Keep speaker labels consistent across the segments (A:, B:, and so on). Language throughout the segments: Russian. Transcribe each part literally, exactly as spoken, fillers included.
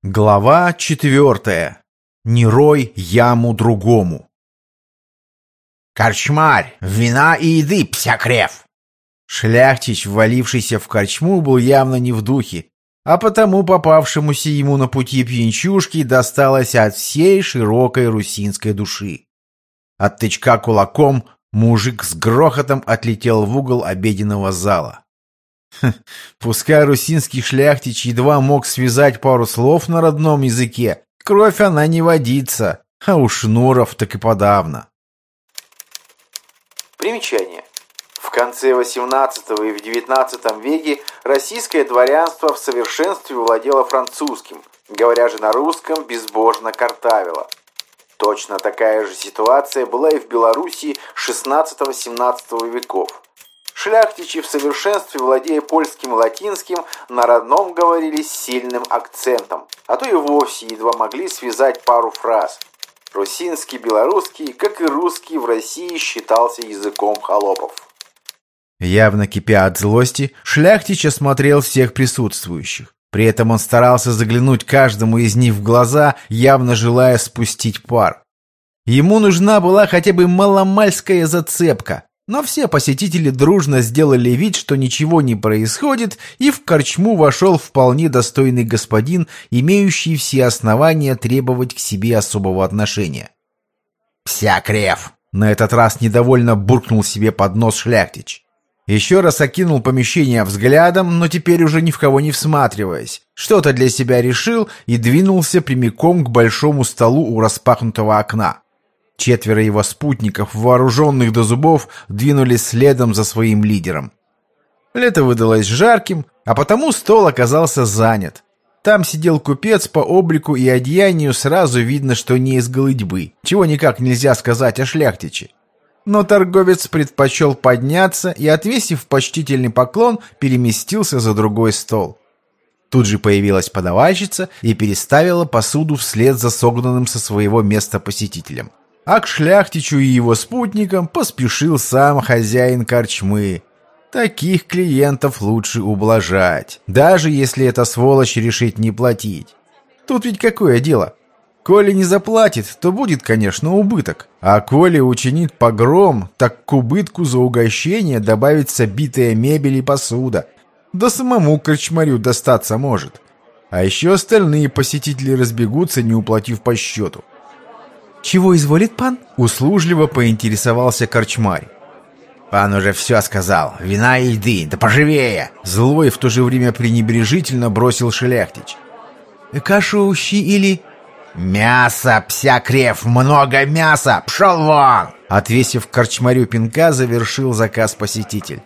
A: Глава четвертая. Не рой яму другому.
B: «Корчмарь, вина и еды, псякрев!»
A: Шляхтич, ввалившийся в корчму, был явно не в духе, а потому попавшемуся ему на пути пьянчушки досталось от всей широкой русинской души. От тычка кулаком мужик с грохотом отлетел в угол обеденного зала. Хм, пускай русинский шляхтич едва мог связать пару слов на родном языке, кровь она не водится, а у шнуров так и подавно. Примечание. В конце восемнадцатого и в девятнадцатом веке российское дворянство в совершенстве владело французским, говоря же на русском, безбожно картавило. Точно такая же ситуация была и в Белоруссии шестнадцатого-семнадцатого веков. Шляхтичи, в совершенстве владея польским и латинским, на родном говорили с сильным акцентом, а то и вовсе едва могли связать пару фраз. Русинский, белорусский, как и русский, в России считался языком холопов. Явно кипя от злости, Шляхтич осмотрел всех присутствующих. При этом он старался заглянуть каждому из них в глаза, явно желая спустить пар. Ему нужна была хотя бы маломальская зацепка. Но все посетители дружно сделали вид, что ничего не происходит, и в корчму вошел вполне достойный господин, имеющий все основания требовать к себе особого отношения.
B: «Псякрев!»
A: — на этот раз недовольно буркнул себе под нос Шляхтич. Еще раз окинул помещение взглядом, но теперь уже ни в кого не всматриваясь. Что-то для себя решил и двинулся прямиком к большому столу у распахнутого окна. Четверо его спутников, вооруженных до зубов, двинулись следом за своим лидером. Лето выдалось жарким, а потому стол оказался занят. Там сидел купец, по облику и одеянию сразу видно, что не из голыдьбы, чего никак нельзя сказать о Шляхтиче. Но торговец предпочел подняться и, отвесив почтительный поклон, переместился за другой стол. Тут же появилась подавальщица и переставила посуду вслед за согнанным со своего места посетителем. А к Шляхтичу и его спутникам поспешил сам хозяин корчмы. Таких клиентов лучше ублажать, даже если эта сволочь решит не платить. Тут ведь какое дело? Коли не заплатит, то будет, конечно, убыток. А коли учинит погром, так к убытку за угощение добавится битая мебель и посуда. Да самому корчмарю достаться может. А еще остальные посетители разбегутся, не уплатив по счету. «Чего изволит пан?» — услужливо поинтересовался корчмарь.
B: «Пан уже все сказал. Вина и еды. Да поживее!»
A: Злой, в то же время пренебрежительно бросил Шляхтич.
C: «Кашу, щи или...»
B: «Мясо, псякрев, много мяса! Пшел вон!»
A: Отвесив корчмарю пинка, завершил заказ посетитель.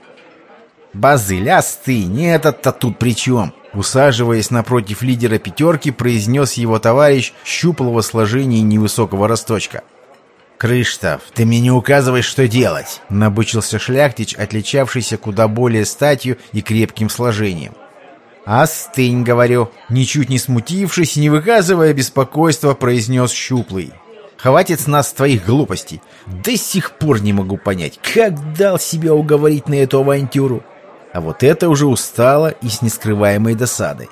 A: «Базыль, остынь, этот-то тут при чем?» Усаживаясь напротив лидера пятерки, произнес его товарищ щуплого сложения и невысокого росточка.
B: «Крыштов, ты мне не указываешь, что делать!»
A: Набычился Шляхтич, отличавшийся куда более статью и крепким сложением. «Остынь, — говорю!» Ничуть не смутившись и не выказывая беспокойства, произнес щуплый. «Хватит с нас твоих глупостей! До сих пор не могу понять, как дал себя уговорить на эту авантюру!» А вот это уже устало и с нескрываемой досадой.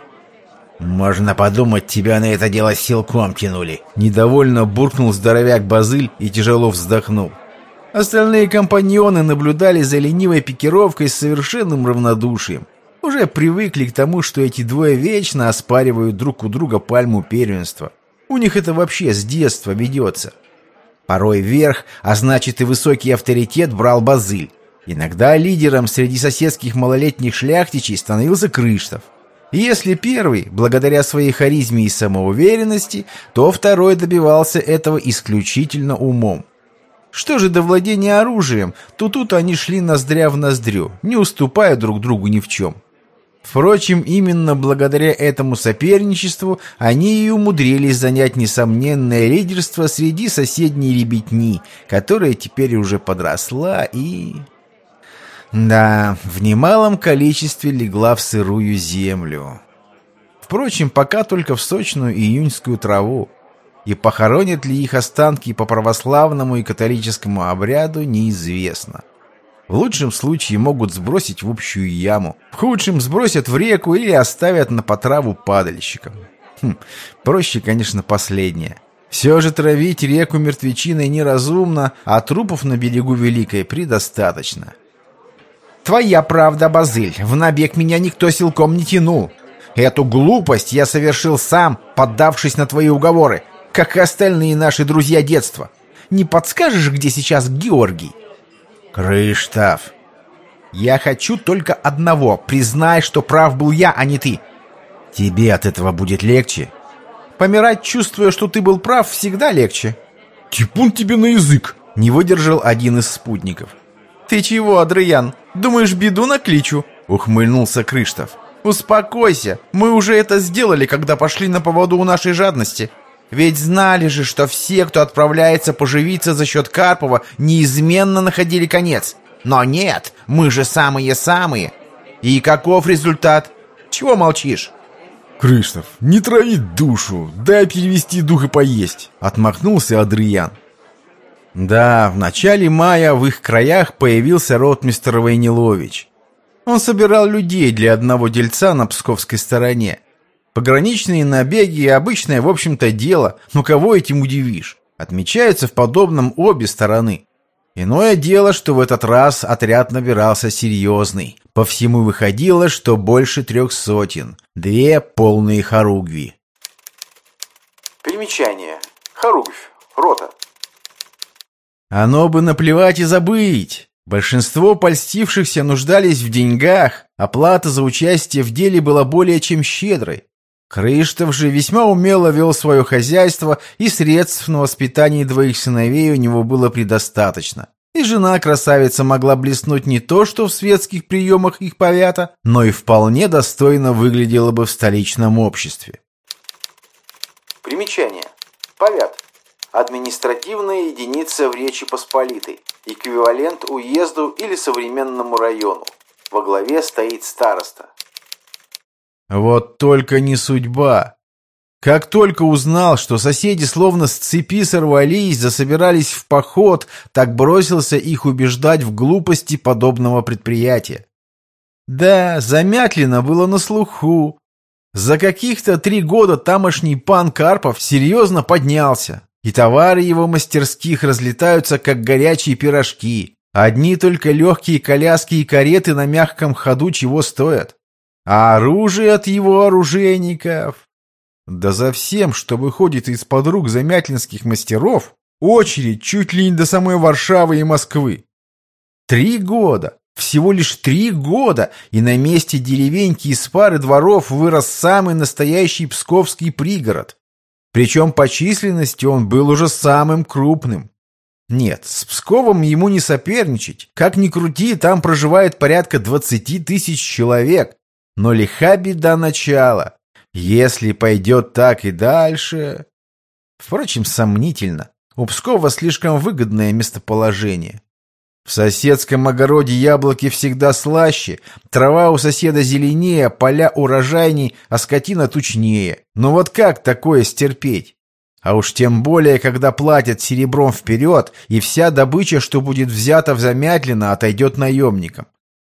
B: «Можно подумать, тебя на это дело силком тянули!»
A: Недовольно буркнул здоровяк Базыль и тяжело вздохнул. Остальные компаньоны наблюдали за ленивой пикировкой с совершенным равнодушием. Уже привыкли к тому, что эти двое вечно оспаривают друг у друга пальму первенства. У них это вообще с детства ведется. Порой верх, а значит и высокий авторитет, брал Базыль. Иногда лидером среди соседских малолетних шляхтичей становился Крыштов. Если первый, благодаря своей харизме и самоуверенности, то второй добивался этого исключительно умом. Что же до владения оружием, то тут они шли ноздря в ноздрю, не уступая друг другу ни в чем. Впрочем, именно благодаря этому соперничеству они и умудрились занять несомненное лидерство среди соседней ребятни, которая теперь уже подросла и... Да, в немалом количестве легла в сырую землю. Впрочем, пока только в сочную июньскую траву. И похоронят ли их останки по православному и католическому обряду, неизвестно. В лучшем случае могут сбросить в общую яму. В худшем сбросят в реку или оставят на потраву падальщикам. Хм, проще, конечно, последнее. Все же травить реку мертвечиной неразумно, а трупов на берегу Великой предостаточно. Твоя правда, Базыль, в набег меня никто силком не тянул. Эту глупость я совершил сам, поддавшись на твои уговоры, как и остальные наши друзья детства. Не подскажешь, где сейчас Георгий?
B: Крыштав.
A: Я хочу только одного. Признай, что прав был я, а не ты.
B: Тебе от этого будет легче?
A: Помирать, чувствуя, что ты был прав, всегда легче.
C: Типун тебе на язык!
A: Не выдержал один из спутников. Ты чего, Адриан? Думаешь, беду накличу? Ухмыльнулся Крыштов. Успокойся, мы уже это сделали, когда пошли на поводу у нашей жадности. Ведь знали же, что все, кто отправляется поживиться за счет Карпова, неизменно находили конец. Но нет, мы же самые-самые. И каков результат? Чего молчишь?
C: Крыштов, не трави душу, дай перевести дух и поесть.
A: Отмахнулся Адриан. Да, в начале мая в их краях появился ротмистр Войнилович. Он собирал людей для одного дельца на псковской стороне. Пограничные набеги – обычное, в общем-то, дело, но кого этим удивишь? Отмечаются в подобном обе стороны. Иное дело, что в этот раз отряд набирался серьезный. По всему выходило, что больше трех сотен. Две полные хоругви.
D: Примечание. Хоругвь. Рота.
A: Оно бы наплевать и забыть. Большинство польстившихся нуждались в деньгах, оплата за участие в деле была более чем щедрой. Крыштов же весьма умело вел свое хозяйство, и средств на воспитание двоих сыновей у него было предостаточно. И жена-красавица могла блеснуть не то, что в светских приемах их повята, но и вполне достойно выглядела бы в столичном обществе.
D: Примечание. Повят. Административная единица в Речи Посполитой. Эквивалент уезду или современному району. Во главе стоит староста.
A: Вот только не судьба. Как только узнал, что соседи словно с цепи сорвались, засобирались в поход, так бросился их убеждать в глупости подобного предприятия. Да, Замятлино было на слуху. За каких-то три года тамошний пан Карпов серьезно поднялся, и товары его мастерских разлетаются, как горячие пирожки. Одни только легкие коляски и кареты на мягком ходу чего стоят. А оружие от его оружейников... Да за всем, что выходит из-под рук замятлинских мастеров, очередь чуть ли не до самой Варшавы и Москвы. Три года, всего лишь три года, и на месте деревеньки из пары дворов вырос самый настоящий псковский пригород. Причем по численности он был уже самым крупным. Нет, с Псковом ему не соперничать. Как ни крути, там проживает порядка двадцати тысяч человек. Но лиха беда начала. Если пойдет так и дальше... Впрочем, сомнительно. У Пскова слишком выгодное местоположение. В соседском огороде яблоки всегда слаще, трава у соседа зеленее, поля урожайней, а скотина тучнее. Но вот как такое стерпеть? А уж тем более, когда платят серебром вперед, и вся добыча, что будет взята в Замятлино, отойдет наемникам.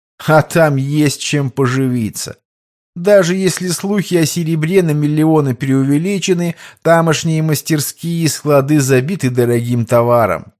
A: А там есть чем поживиться. Даже если слухи о серебре на миллионы преувеличены, тамошние мастерские и склады забиты дорогим товаром.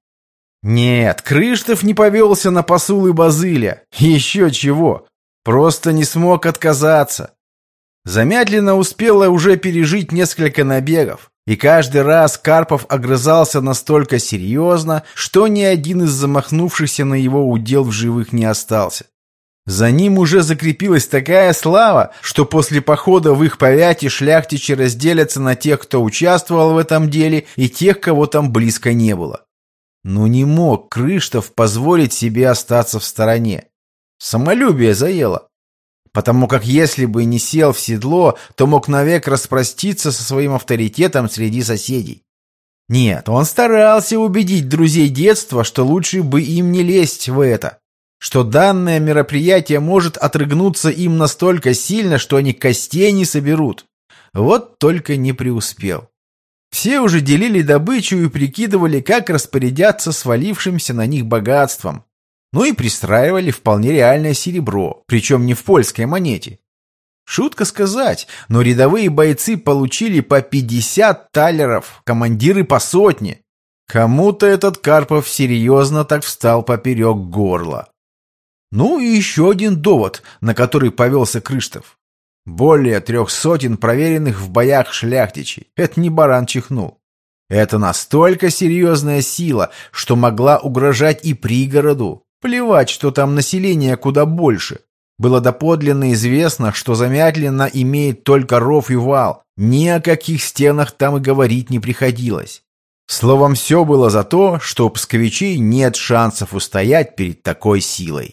A: Нет, Крыштов не повелся на посулы Базыля. Еще чего. Просто не смог отказаться. Замятлино успела уже пережить несколько набегов. И каждый раз Карпов огрызался настолько серьезно, что ни один из замахнувшихся на его удел в живых не остался. За ним уже закрепилась такая слава, что после похода в их повяте шляхтичи разделятся на тех, кто участвовал в этом деле, и тех, кого там близко не было. Но не мог Крыштов позволить себе остаться в стороне. Самолюбие заело. Потому как если бы не сел в седло, то мог навек распроститься со своим авторитетом среди соседей. Нет, он старался убедить друзей детства, что лучше бы им не лезть в это. Что данное мероприятие может отрыгнуться им настолько сильно, что они костей не соберут. Вот только не преуспел. Все уже делили добычу и прикидывали, как распорядятся свалившимся на них богатством. Ну и пристраивали вполне реальное серебро, причем не в польской монете. Шутка сказать, но рядовые бойцы получили по пятьдесят талеров, командиры по сотне. Кому-то этот Карпов серьезно так встал поперек горла. Ну и еще один довод, на который повелся Крыштов. Более трех сотен проверенных в боях шляхтичей. Это не баран чихнул. Это настолько серьезная сила, что могла угрожать и пригороду. Плевать, что там население куда больше. Было доподлинно известно, что Замятлино имеет только ров и вал. Ни о каких стенах там и говорить не приходилось. Словом, все было за то, что у псковичей нет шансов устоять перед такой силой.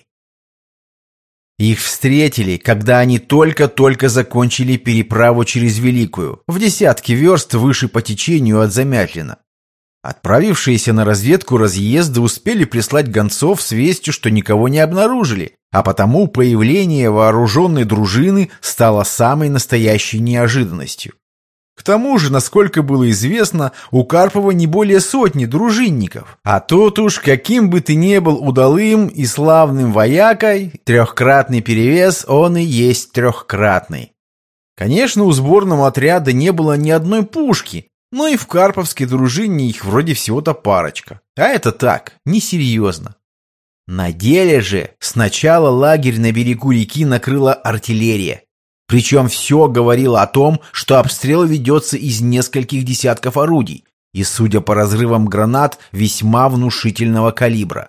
A: Их встретили, когда они только-только закончили переправу через Великую, в десятки верст выше по течению от Замятлина. Отправившиеся на разведку разъезды успели прислать гонцов с вестью, что никого не обнаружили, а потому появление вооруженной дружины стало самой настоящей неожиданностью. К тому же, насколько было известно, у Карпова не более сотни дружинников. А тут уж, каким бы ты ни был удалым и славным воякой, трехкратный перевес он и есть трехкратный. Конечно, у сборного отряда не было ни одной пушки, но и в карповской дружине их вроде всего-то парочка. А это так, несерьезно. На деле же сначала лагерь на берегу реки накрыла артиллерия. Причем все говорило о том, что обстрел ведется из нескольких десятков орудий и, судя по разрывам гранат, весьма внушительного калибра.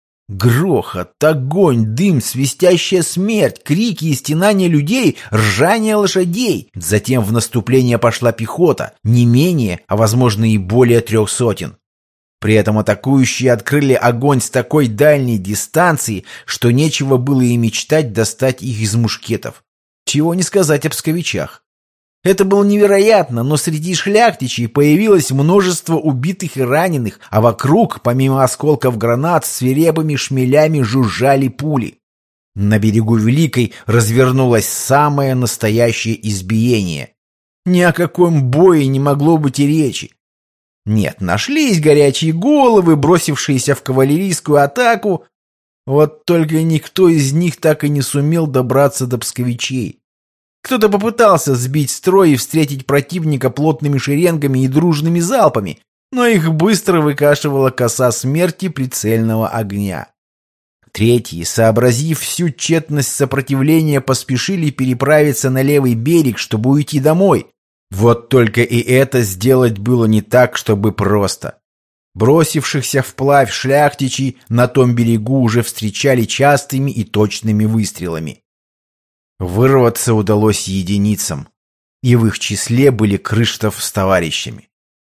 A: Грохот, огонь, дым, свистящая смерть, крики и стенания людей, ржание лошадей. Затем в наступление пошла пехота, не менее, а возможно и более трех сотен. При этом атакующие открыли огонь с такой дальней дистанции, что нечего было и мечтать достать их из мушкетов. Чего не сказать о псковичах. Это было невероятно, но среди шляхтичей появилось множество убитых и раненых, а вокруг, помимо осколков гранат, свирепыми шмелями жужжали пули. На берегу Великой развернулось самое настоящее избиение. Ни о каком бое не могло быть и речи. Нет, нашлись горячие головы, бросившиеся в кавалерийскую атаку, вот только никто из них так и не сумел добраться до псковичей. Кто-то попытался сбить строй и встретить противника плотными шеренгами и дружными залпами, но их быстро выкашивала коса смерти прицельного огня. Третьи, сообразив всю тщетность сопротивления, поспешили переправиться на левый берег, чтобы уйти домой. Вот только и это сделать было не так, чтобы просто. Бросившихся вплавь шляхтичей на том берегу уже встречали частыми и точными выстрелами. Вырваться удалось единицам, и в их числе были Крыштов с товарищами.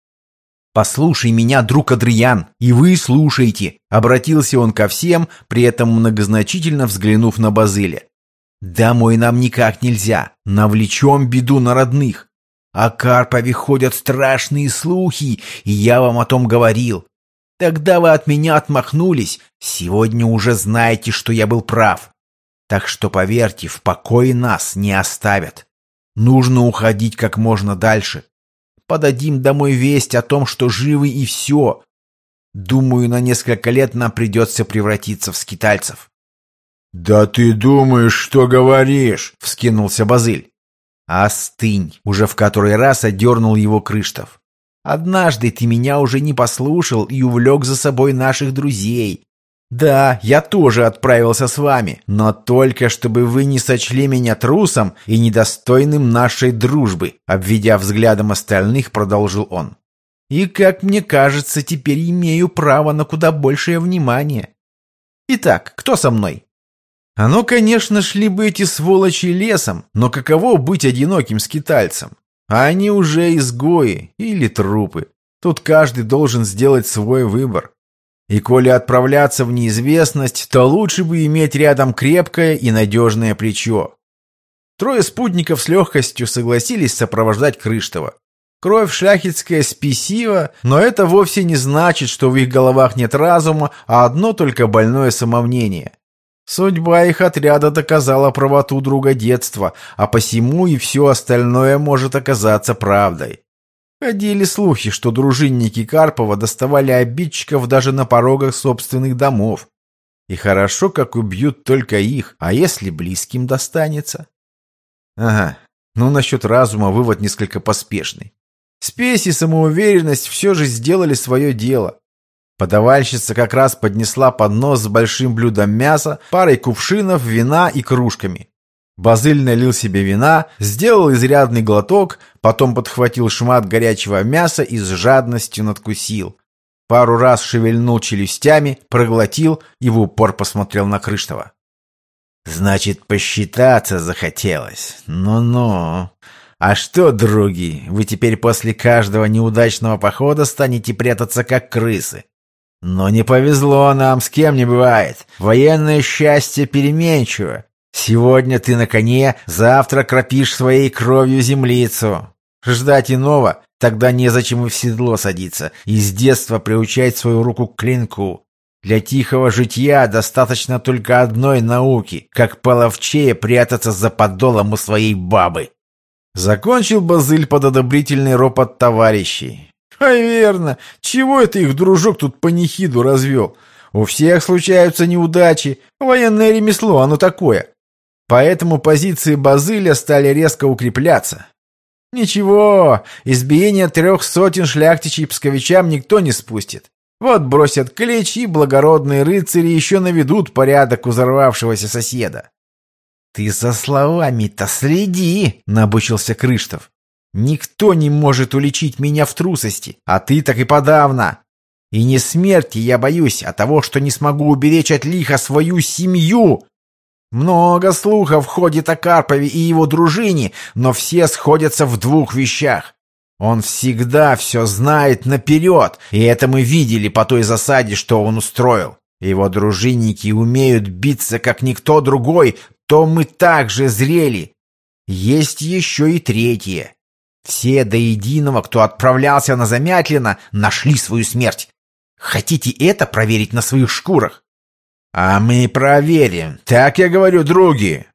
A: «Послушай меня, друг Адриян, и вы слушайте», — обратился он ко всем, при этом многозначительно взглянув на Базыля. «Домой нам никак нельзя, навлечем беду на родных. О Карпове ходят страшные слухи, и я вам о том говорил. Тогда вы от меня отмахнулись, сегодня уже знаете, что я был прав. Так что, поверьте, в покое нас не оставят. Нужно уходить как можно дальше. Подадим домой весть о том, что живы, и все. Думаю, на несколько лет нам придется превратиться в скитальцев».
C: «Да ты думаешь, что говоришь?» — вскинулся Базыль.
A: «Остынь!» — уже в который раз одернул его Крыштов. «Однажды ты меня уже не послушал и увлек за собой наших друзей. Да, я тоже отправился с вами, но только чтобы вы не сочли меня трусом и недостойным нашей дружбы», — обведя взглядом остальных, продолжил он. «И, как мне кажется, теперь имею право на куда большее внимание. Итак, кто со мной?» А ну, конечно, шли бы эти сволочи лесом, но каково быть одиноким скитальцем? А они уже изгои или трупы. Тут каждый должен сделать свой выбор. И коли отправляться в неизвестность, то лучше бы иметь рядом крепкое и надежное плечо. Трое спутников с легкостью согласились сопровождать Крыштова. Кровь шляхетская спесива, но это вовсе не значит, что в их головах нет разума, а одно только больное самомнение. Судьба их отряда доказала правоту друга детства, а посему и все остальное может оказаться правдой. Ходили слухи, что дружинники Карпова доставали обидчиков даже на порогах собственных домов. И хорошо, как убьют только их, а если близким достанется? Ага, ну насчет разума вывод несколько поспешный. Спесь и самоуверенность все же сделали свое дело. Подавальщица как раз поднесла поднос с большим блюдом мяса, парой кувшинов, вина и кружками. Базыль налил себе вина, сделал изрядный глоток, потом подхватил шмат горячего мяса и с жадностью надкусил. Пару раз шевельнул челюстями, проглотил и в упор посмотрел на Крыштова.
B: «Значит, посчитаться захотелось. Ну-ну. А что, други, вы теперь после каждого неудачного похода станете прятаться как крысы? Но не повезло нам, с кем не бывает. Военное счастье переменчиво. Сегодня ты на коне, завтра кропишь своей кровью землицу. Ждать иного, тогда незачем и в седло садиться, и с детства приучать свою руку к клинку. Для тихого житья достаточно только одной науки, как половчее прятаться за подолом у своей бабы».
A: Закончил Базыль под одобрительный ропот товарищей. А верно, чего это их дружок тут панихиду развел? У всех случаются неудачи, военное ремесло, оно такое. Поэтому позиции Базыля стали резко укрепляться. Ничего, избиение трех сотен шляхтичей псковичам никто не спустит. Вот бросят клич, и благородные рыцари еще наведут порядок у взорвавшегося соседа.
B: «Ты со словами-то следи!» — набычился Крыштов.
A: «Никто не может уличить меня в трусости, а ты так и подавно. И не смерти я боюсь, а того, что не смогу уберечь от лиха свою семью. Много слухов ходит о Карпове и его дружине, но все сходятся в двух вещах. Он всегда все знает наперед, и это мы видели по той засаде, что он устроил. Его дружинники умеют биться, как никто другой, то мы также зрели. Есть еще и третье. Все до единого, кто отправлялся на Замятлино, нашли свою смерть. Хотите это проверить на своих шкурах?
B: А мы проверим. Так я говорю, други.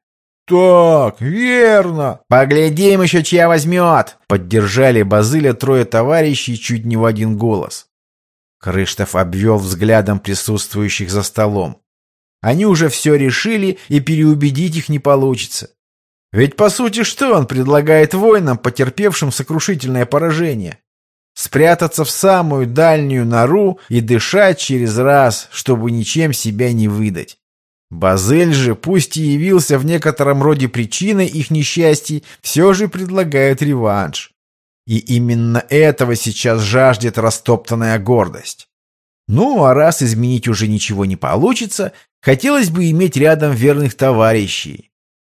A: Так, верно. Поглядим еще, чья возьмет. Поддержали Базыля трое товарищей чуть не в один голос. Крыштов обвел взглядом присутствующих за столом. Они уже все решили, и переубедить их не получится. Ведь, по сути, что он предлагает воинам, потерпевшим сокрушительное поражение? Спрятаться в самую дальнюю нору и дышать через раз, чтобы ничем себя не выдать. Базыль же, пусть и явился в некотором роде причиной их несчастий, все же предлагает реванш. И именно этого сейчас жаждет растоптанная гордость. Ну, а раз изменить уже ничего не получится, хотелось бы иметь рядом верных товарищей.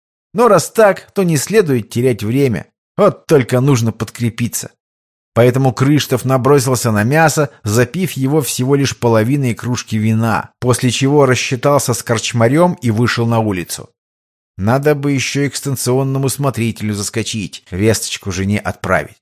A: Но раз так, то не следует терять время. Вот только нужно подкрепиться. Поэтому Крыштов набросился на мясо, запив его всего лишь половиной кружки вина, после чего рассчитался с корчмарем и вышел на улицу. Надо бы еще и к станционному смотрителю заскочить, весточку жене отправить.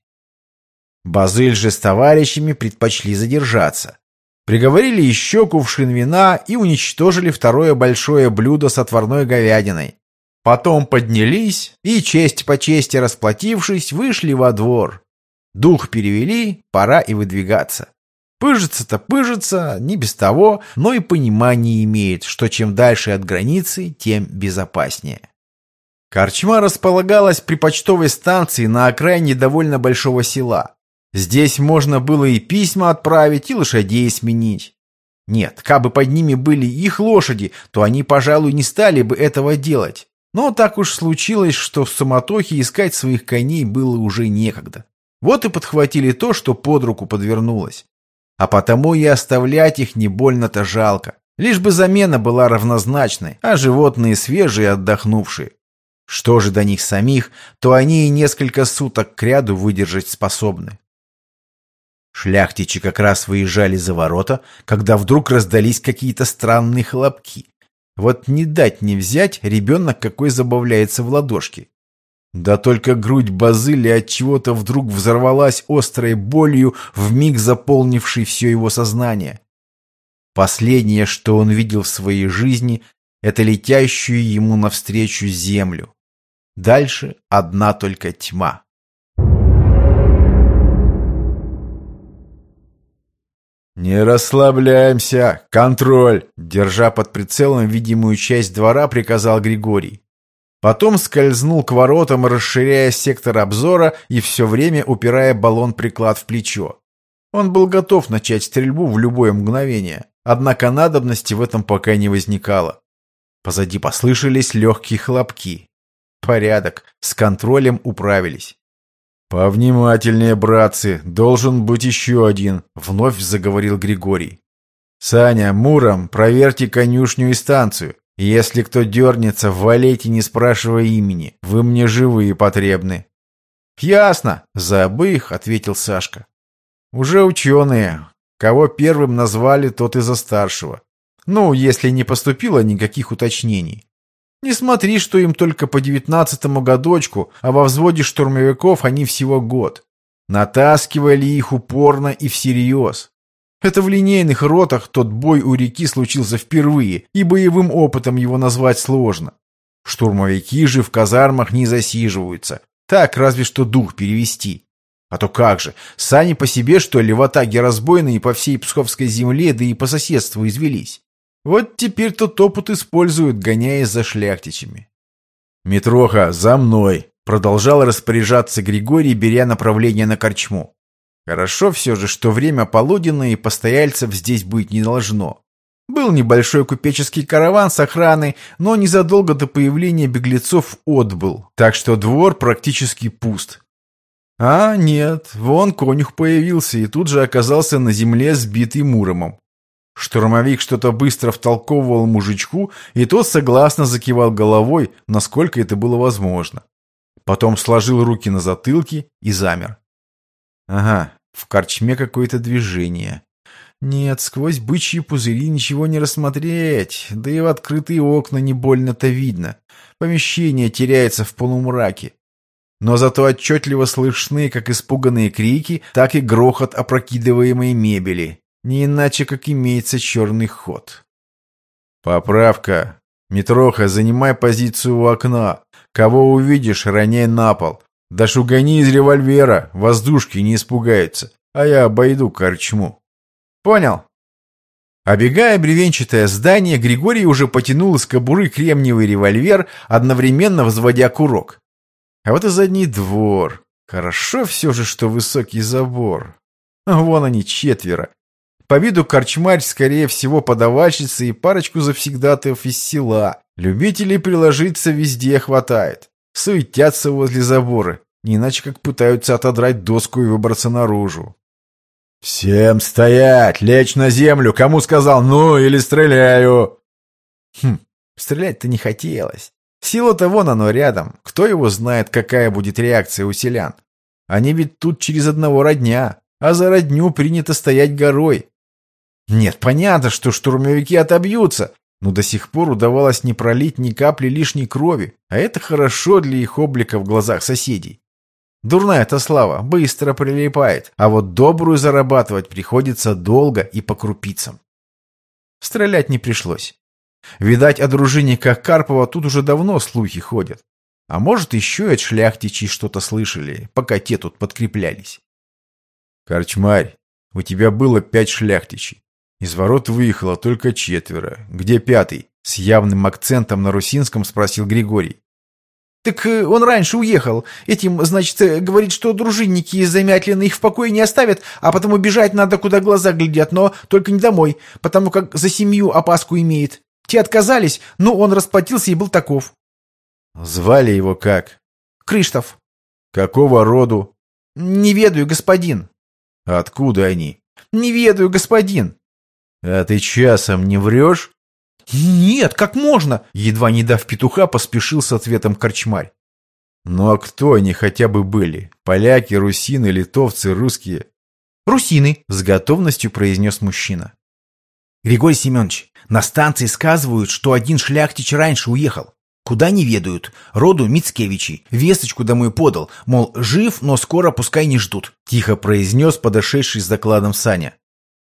A: Базыль же с товарищами предпочли задержаться. Приговорили еще кувшин вина и уничтожили второе большое блюдо с отварной говядиной. Потом поднялись и, честь по чести расплатившись, вышли во двор. Дух перевели, пора и выдвигаться. Пыжится-то пыжится, не без того, но и понимание имеет, что чем дальше от границы, тем безопаснее. Корчма располагалась при почтовой станции на окраине довольно большого села. Здесь можно было и письма отправить, и лошадей сменить. Нет, кабы под ними были их лошади, то они, пожалуй, не стали бы этого делать. Но так уж случилось, что в суматохе искать своих коней было уже некогда. Вот и подхватили то, что под руку подвернулось. А потому и оставлять их не больно-то жалко. Лишь бы замена была равнозначной, а животные свежие и отдохнувшие. Что же до них самих, то они и несколько суток кряду выдержать способны. Шляхтичи как раз выезжали за ворота, когда вдруг раздались какие-то странные хлопки. Вот не дать не взять, ребенок какой забавляется в ладошки. Да только грудь Базыля от чего-то вдруг взорвалась острой болью, вмиг заполнившей все его сознание. Последнее, что он видел в своей жизни, это летящую ему навстречу землю. Дальше одна только тьма. «Не расслабляемся! Контроль!» Держа под прицелом видимую часть двора, приказал Григорий. Потом скользнул к воротам, расширяя сектор обзора и все время упирая баллон-приклад в плечо. Он был готов начать стрельбу в любое мгновение, однако надобности в этом пока не возникало. Позади послышались легкие хлопки. Порядок, с контролем управились.
C: «Повнимательнее, братцы, должен быть еще один», — вновь заговорил Григорий.
A: «Саня, Муром, проверьте конюшню и станцию. Если кто дернется, валите, не спрашивая имени. Вы мне живые потребны». «Ясно, за обоих», — ответил Сашка. «Уже ученые. Кого первым назвали, тот и за старшего. Ну, если не поступило никаких уточнений. Не смотри, что им только по девятнадцатому годочку, а во взводе штурмовиков они всего год. Натаскивали их упорно и всерьез. Это в линейных ротах тот бой у реки случился впервые, и боевым опытом его назвать сложно. Штурмовики же в казармах не засиживаются. Так, разве что дух перевести. А то как же, сани по себе, что ли, в атаге разбойные по всей Псковской земле, да и по соседству извелись. Вот теперь тот опыт используют, гоняясь за шляхтичами.
C: «Митроха, за мной!» —
A: продолжал распоряжаться Григорий, беря направление на корчму. Хорошо все же, что время полуденное и постояльцев здесь быть не должно. Был небольшой купеческий караван с охраной, но незадолго до появления беглецов отбыл, так что двор практически пуст. А, нет, вон конюх появился и тут же оказался на земле, сбитый Муромом. Штурмовик что-то быстро втолковывал мужичку, и тот согласно закивал головой, насколько это было возможно. Потом сложил руки на затылке и замер. Ага, в корчме какое-то движение. Нет, сквозь бычьи пузыри ничего не рассмотреть, да и в открытые окна не больно-то видно. Помещение теряется в полумраке. Но зато отчетливо слышны как испуганные крики, так и грохот опрокидываемой мебели. Не иначе, как имеется черный ход. «Поправка. Митроха, занимай позицию у окна. Кого увидишь, роняй на пол. Да шугани из револьвера, воздушки не испугаются, а я обойду корчму». «Понял». Обегая бревенчатое здание, Григорий уже потянул из кобуры кремниевый револьвер, одновременно взводя курок. А вот и задний двор. Хорошо все же, что высокий забор. Вон они, четверо. По виду корчмарь, скорее всего, подавальщица и парочку завсегдатаев из села. Любителей приложиться везде хватает. Суетятся возле забора, не иначе как пытаются отодрать доску и выбраться наружу.
C: «Всем стоять! Лечь на землю! Кому сказал? Ну, или стреляю!»
A: Хм, стрелять-то не хотелось. Сила-то вон оно рядом. Кто его знает, какая будет реакция у селян? Они ведь тут через одного родня, а за родню принято стоять горой. Нет, понятно, что штурмовики отобьются, но до сих пор удавалось не пролить ни капли лишней крови, а это хорошо для их облика в глазах соседей. Дурная-то слава быстро прилипает, а вот добрую зарабатывать приходится долго и по крупицам. Стрелять не пришлось. Видать, о дружинниках Карпова тут уже давно слухи ходят. А может, еще и от шляхтичей что-то слышали, пока те тут подкреплялись.
C: «Корчмарь, у тебя было пять шляхтичей. Из ворот выехало только четверо. Где пятый?» С явным акцентом на русинском спросил Григорий.
E: «Так он раньше уехал. Этим, значит, говорит, что дружинники замятлены их в покое не оставят, а потому бежать надо, куда глаза глядят, но только не домой, потому как за семью опаску имеет. Те отказались, но он расплатился и был таков».
A: «Звали его как?»
E: «Крыштов».
C: «Какого роду?»
E: «Не ведаю, господин».
C: «Откуда они?»
E: «Не ведаю, господин».
A: «А ты часом не врешь?»
E: «Нет, как можно?»
A: Едва не дав петуха, поспешил с ответом корчмарь. «Ну а кто они хотя бы были? Поляки, русины, литовцы, русские?»
E: «Русины»,
A: — с готовностью произнес мужчина.
E: «Григорий Семенович, на станции сказывают, что один шляхтич раньше уехал. Куда не ведают. Роду Мицкевичей. Весточку домой подал, мол, жив, но скоро пускай не ждут», — тихо произнес подошедший с докладом Саня.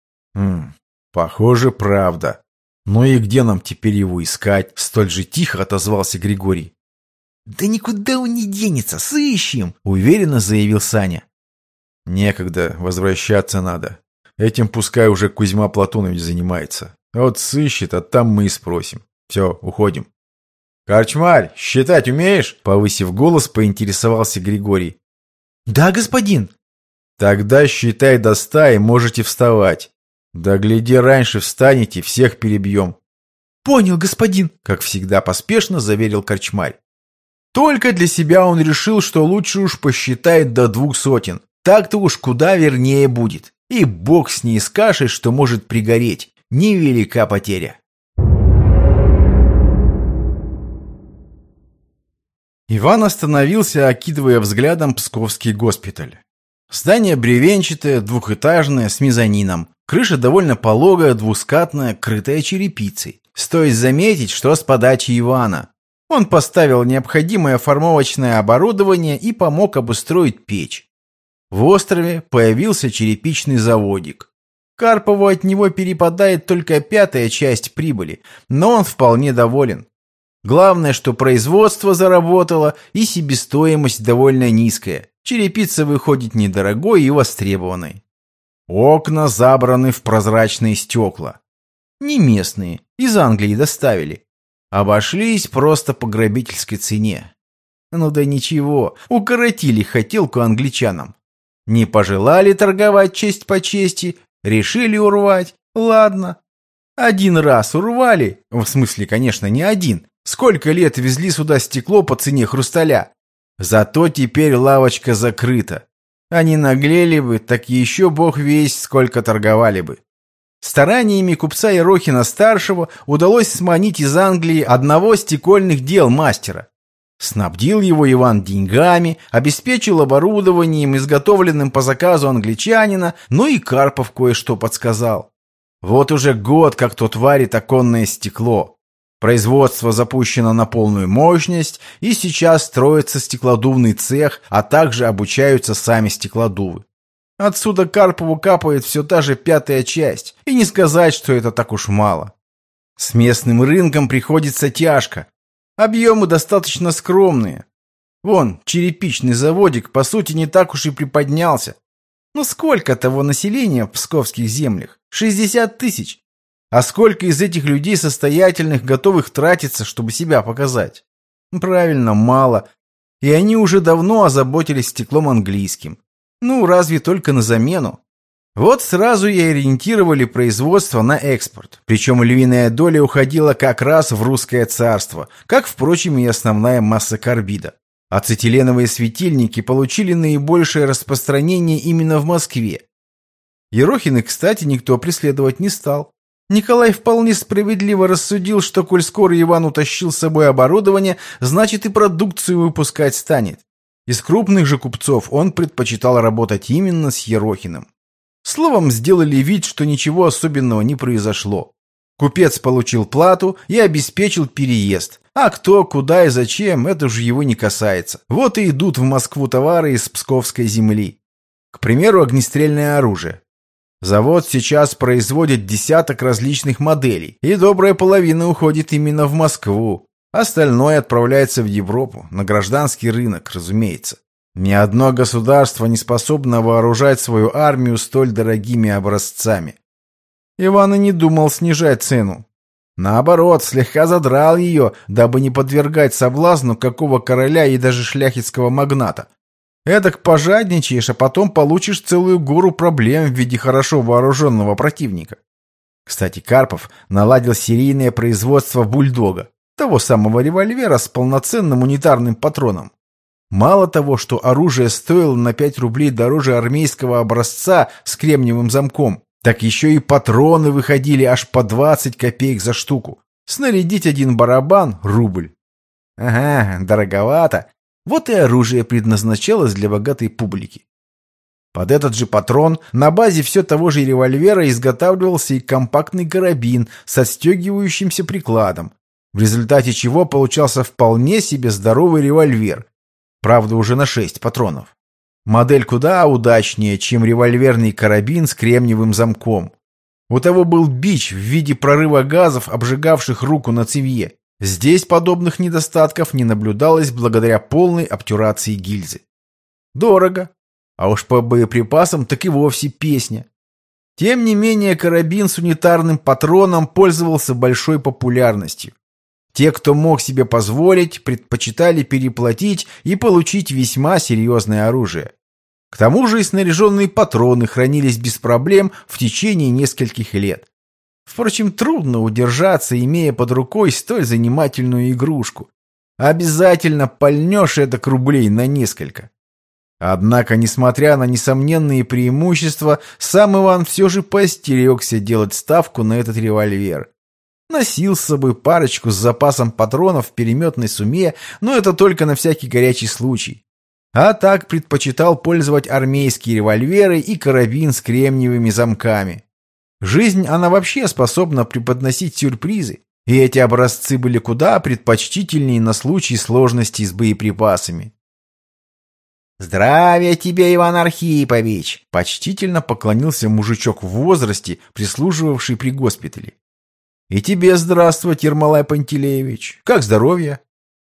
A: «Хм, похоже, правда. Ну и где нам теперь его искать?» — столь же тихо отозвался Григорий.
E: «Да никуда он не денется, сыщем»,
A: — уверенно заявил Саня. «Некогда, возвращаться надо. Этим пускай уже Кузьма Платонович занимается. А вот сыщет, а там мы и спросим. Все, уходим».
C: «Корчмарь, считать умеешь?» — повысив голос, поинтересовался Григорий.
E: «Да, господин».
C: «Тогда считай до ста и можете вставать. Да гляди, раньше встанете, всех перебьем».
E: «Понял, господин», —
A: как всегда поспешно заверил Корчмарь. Только для себя он решил, что лучше уж посчитает до двух сотен. Так-то уж куда вернее будет. И бог с ней с кашей, что может пригореть. Невелика потеря. Иван остановился, окидывая взглядом Псковский госпиталь. Здание бревенчатое, двухэтажное, с мезонином. Крыша довольно пологая, двускатная, крытая черепицей. Стоит заметить, что с подачи Ивана. Он поставил необходимое формовочное оборудование и помог обустроить печь. В острове появился черепичный заводик. Карпову от него перепадает только пятая часть прибыли, но он вполне доволен. Главное, что производство заработало и себестоимость довольно низкая. Черепица выходит недорогой и востребованной. Окна забраны в прозрачные стекла. Не местные, из Англии доставили. Обошлись просто по грабительской цене. Ну да ничего, укоротили хотелку англичанам. Не пожелали торговать честь по чести, решили урвать, ладно. Один раз урвали, в смысле, конечно, не один. Сколько лет везли сюда стекло по цене хрусталя. Зато теперь лавочка закрыта. Они наглели бы, так еще бог весть, сколько торговали бы. Стараниями купца Ерохина-старшего удалось сманить из Англии одного стекольных дел мастера. Снабдил его Иван деньгами, обеспечил оборудованием, изготовленным по заказу англичанина, но и Карпов кое-что подсказал. Вот уже год, как тот варит оконное стекло. Производство запущено на полную мощность, и сейчас строится стеклодувный цех, а также обучаются сами стеклодувы. Отсюда Карпову капает все та же пятая часть, и не сказать, что это так уж мало. С местным рынком приходится тяжко. Объемы достаточно скромные. Вон, черепичный заводик, по сути, не так уж и приподнялся. Ну сколько того населения в псковских землях? шестьдесят тысяч. А сколько из этих людей состоятельных, готовых тратиться, чтобы себя показать? Правильно, мало. И они уже давно озаботились стеклом английским. Ну, разве только на замену. Вот сразу и ориентировали производство на экспорт. Причем львиная доля уходила как раз в русское царство, как, впрочем, и основная масса карбида. Ацетиленовые светильники получили наибольшее распространение именно в Москве. Ерохина, кстати, никто преследовать не стал. Николай вполне справедливо рассудил, что коль скоро Иван утащил с собой оборудование, значит и продукцию выпускать станет. Из крупных же купцов он предпочитал работать именно с Ерохиным. Словом, сделали вид, что ничего особенного не произошло. Купец получил плату и обеспечил переезд. А кто, куда и зачем, это уже его не касается. Вот и идут в Москву товары из псковской земли. К примеру, огнестрельное оружие. Завод сейчас производит десяток различных моделей, и добрая половина уходит именно в Москву. Остальное отправляется в Европу, на гражданский рынок, разумеется. Ни одно государство не способно вооружать свою армию столь дорогими образцами. Иван и не думал снижать цену. Наоборот, слегка задрал ее, дабы не подвергать соблазну какого короля и даже шляхетского магната. Эдак пожадничаешь, а потом получишь целую гору проблем в виде хорошо вооруженного противника. Кстати, Карпов наладил серийное производство бульдога, того самого револьвера с полноценным унитарным патроном. Мало того, что оружие стоило на пять рублей дороже армейского образца с кремниевым замком, так еще и патроны выходили аж по двадцать копеек за штуку. Снарядить один барабан – рубль. Ага, дороговато. Вот и оружие предназначалось для богатой публики. Под этот же патрон на базе все того же револьвера изготавливался и компактный карабин с отстегивающимся прикладом, в результате чего получался вполне себе здоровый револьвер, правда уже на шесть патронов. Модель куда удачнее, чем револьверный карабин с кремниевым замком. У того был бич в виде прорыва газов, обжигавших руку на цевье. Здесь подобных недостатков не наблюдалось благодаря полной обтюрации гильзы. Дорого. А уж по боеприпасам так и вовсе песня. Тем не менее, карабин с унитарным патроном пользовался большой популярностью. Те, кто мог себе позволить, предпочитали переплатить и получить весьма серьезное оружие. К тому же и снаряженные патроны хранились без проблем в течение нескольких лет. Впрочем, трудно удержаться, имея под рукой столь занимательную игрушку. Обязательно пальнешь эдак рублей на несколько. Однако, несмотря на несомненные преимущества, сам Иван все же поостерегся делать ставку на этот револьвер. Носил с собой парочку с запасом патронов в переметной суме, но это только на всякий горячий случай. А так предпочитал пользовать армейские револьверы и карабин с кремниевыми замками. Жизнь, она вообще способна преподносить сюрпризы, и эти образцы были куда предпочтительнее на случай сложностей с боеприпасами. «Здравия тебе, Иван Архипович!» — почтительно поклонился мужичок в возрасте, прислуживавший при госпитале. «И тебе здравствуй, Ермолай Пантелеевич! Как здоровье?»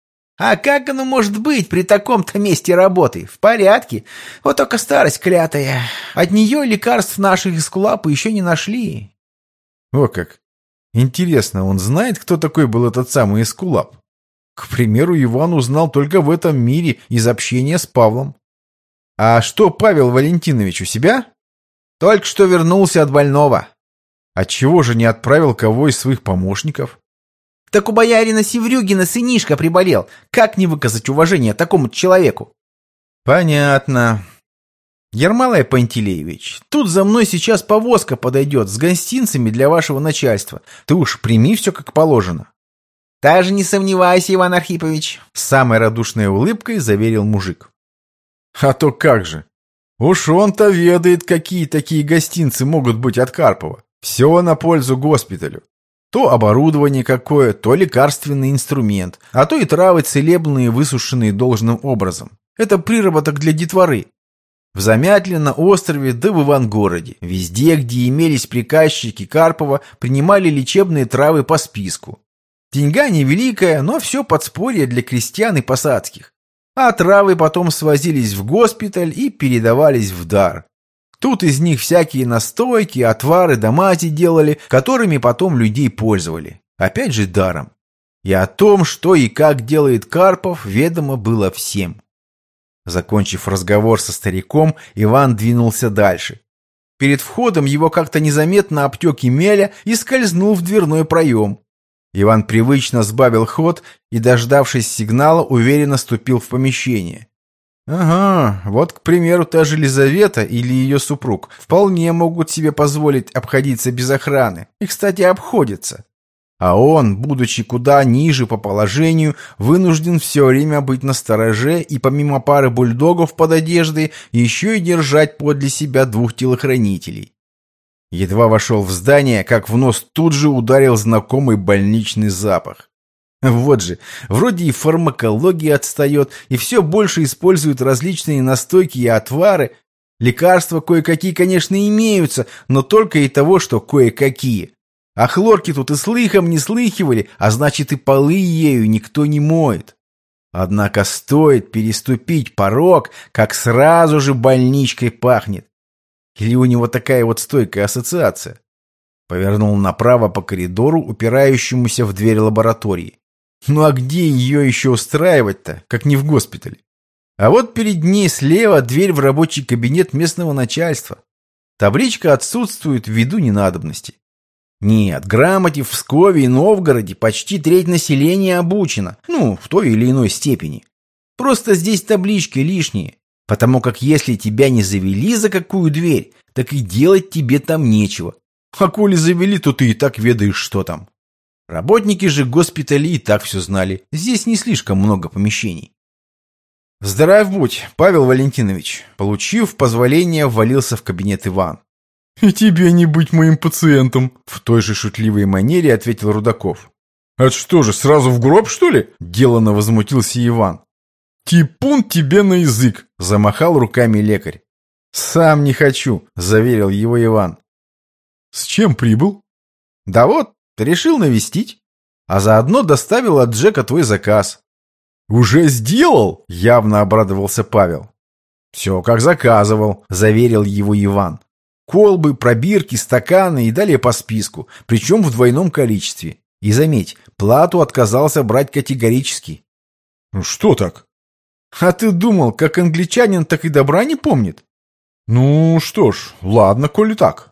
A: «А как оно может быть при таком-то месте работы? В порядке. Вот только старость клятая. От нее лекарств наших эскулапы еще не нашли». О как! Интересно, он знает, кто такой был этот самый эскулап? К примеру, Иван узнал только в этом мире из общения с Павлом. «А что Павел Валентинович у себя?»
E: «Только что вернулся от больного».
A: «Отчего же не отправил кого из своих помощников?»
E: «Так у боярина Севрюгина сынишка приболел. Как не выказать уважение такому человеку?»
A: «Понятно. Ермолай Пантелеевич, тут за мной сейчас повозка подойдет с гостинцами для вашего начальства. Ты уж прими все как положено».
E: «Даже не сомневайся, Иван Архипович», —
A: с самой радушной улыбкой заверил мужик. «А то как же! Уж он-то ведает, какие такие гостинцы могут быть от Карпова. Все на пользу госпиталю. То оборудование какое, то лекарственный инструмент, а то и травы целебные, высушенные должным образом. Это приработок для детворы. В Замятле, на острове, да в Ивангороде, везде, где имелись приказчики Карпова, принимали лечебные травы по списку. Деньга невеликая, но все подспорье для крестьян и посадских. А травы потом свозились в госпиталь и передавались в дар. Тут из них всякие настойки, отвары да мази делали, которыми потом людей пользовали. Опять же даром. И о том, что и как делает Карпов, ведомо было всем. Закончив разговор со стариком, Иван двинулся дальше. Перед входом его как-то незаметно обтек Емеля и скользнул в дверной проем. Иван привычно сбавил ход и, дождавшись сигнала, уверенно ступил в помещение. Ага, вот, к примеру, та же Лизавета или ее супруг вполне могут себе позволить обходиться без охраны. И, кстати, обходятся. А он, будучи куда ниже по положению, вынужден все время быть настороже и помимо пары бульдогов под одеждой еще и держать подле себя двух телохранителей. Едва вошел в здание, как в нос тут же ударил знакомый больничный запах. Вот же, вроде и фармакология отстает, и все больше используют различные настойки и отвары. Лекарства кое-какие, конечно, имеются, но только и того, что кое-какие. А хлорки тут и слыхом не слыхивали, а значит и полы ею никто не моет. Однако стоит переступить порог, как сразу же больничкой пахнет. Или у него такая вот стойкая ассоциация? Повернул направо по коридору, упирающемуся в дверь лаборатории. Ну а где ее еще устраивать-то, как не в госпитале? А вот перед ней слева дверь в рабочий кабинет местного начальства. Табличка отсутствует ввиду ненадобности. Нет, грамоте в Пскове и Новгороде почти треть населения обучена, ну, в той или иной степени. Просто здесь таблички лишние, потому как если тебя не завели за какую дверь, так и делать тебе там нечего. А коли завели, то ты и так ведаешь, что там. Работники же госпиталей и так все знали. Здесь не слишком много помещений. «Здравствуй будь, Павел Валентинович!» Получив позволение, ввалился в кабинет Иван.
C: «И тебе не быть моим пациентом!»
A: В той же шутливой манере ответил Рудаков.
C: «Это что же, сразу в гроб, что ли?»
A: Деланно возмутился Иван.
C: «Типун тебе на язык!»
A: Замахал руками лекарь. «Сам не хочу!» Заверил его Иван.
C: «С чем прибыл?»
A: «Да вот, решил навестить, а заодно доставил от Джека твой заказ».
C: «Уже сделал?» —
A: явно обрадовался Павел. «Все, как заказывал», — заверил его Иван. «Колбы, пробирки, стаканы и далее по списку, причем в двойном количестве. И заметь, плату отказался брать категорически.
C: Ну что так?
A: А ты думал, как англичанин, так и добра не помнит?
C: Ну что ж, ладно, коли так.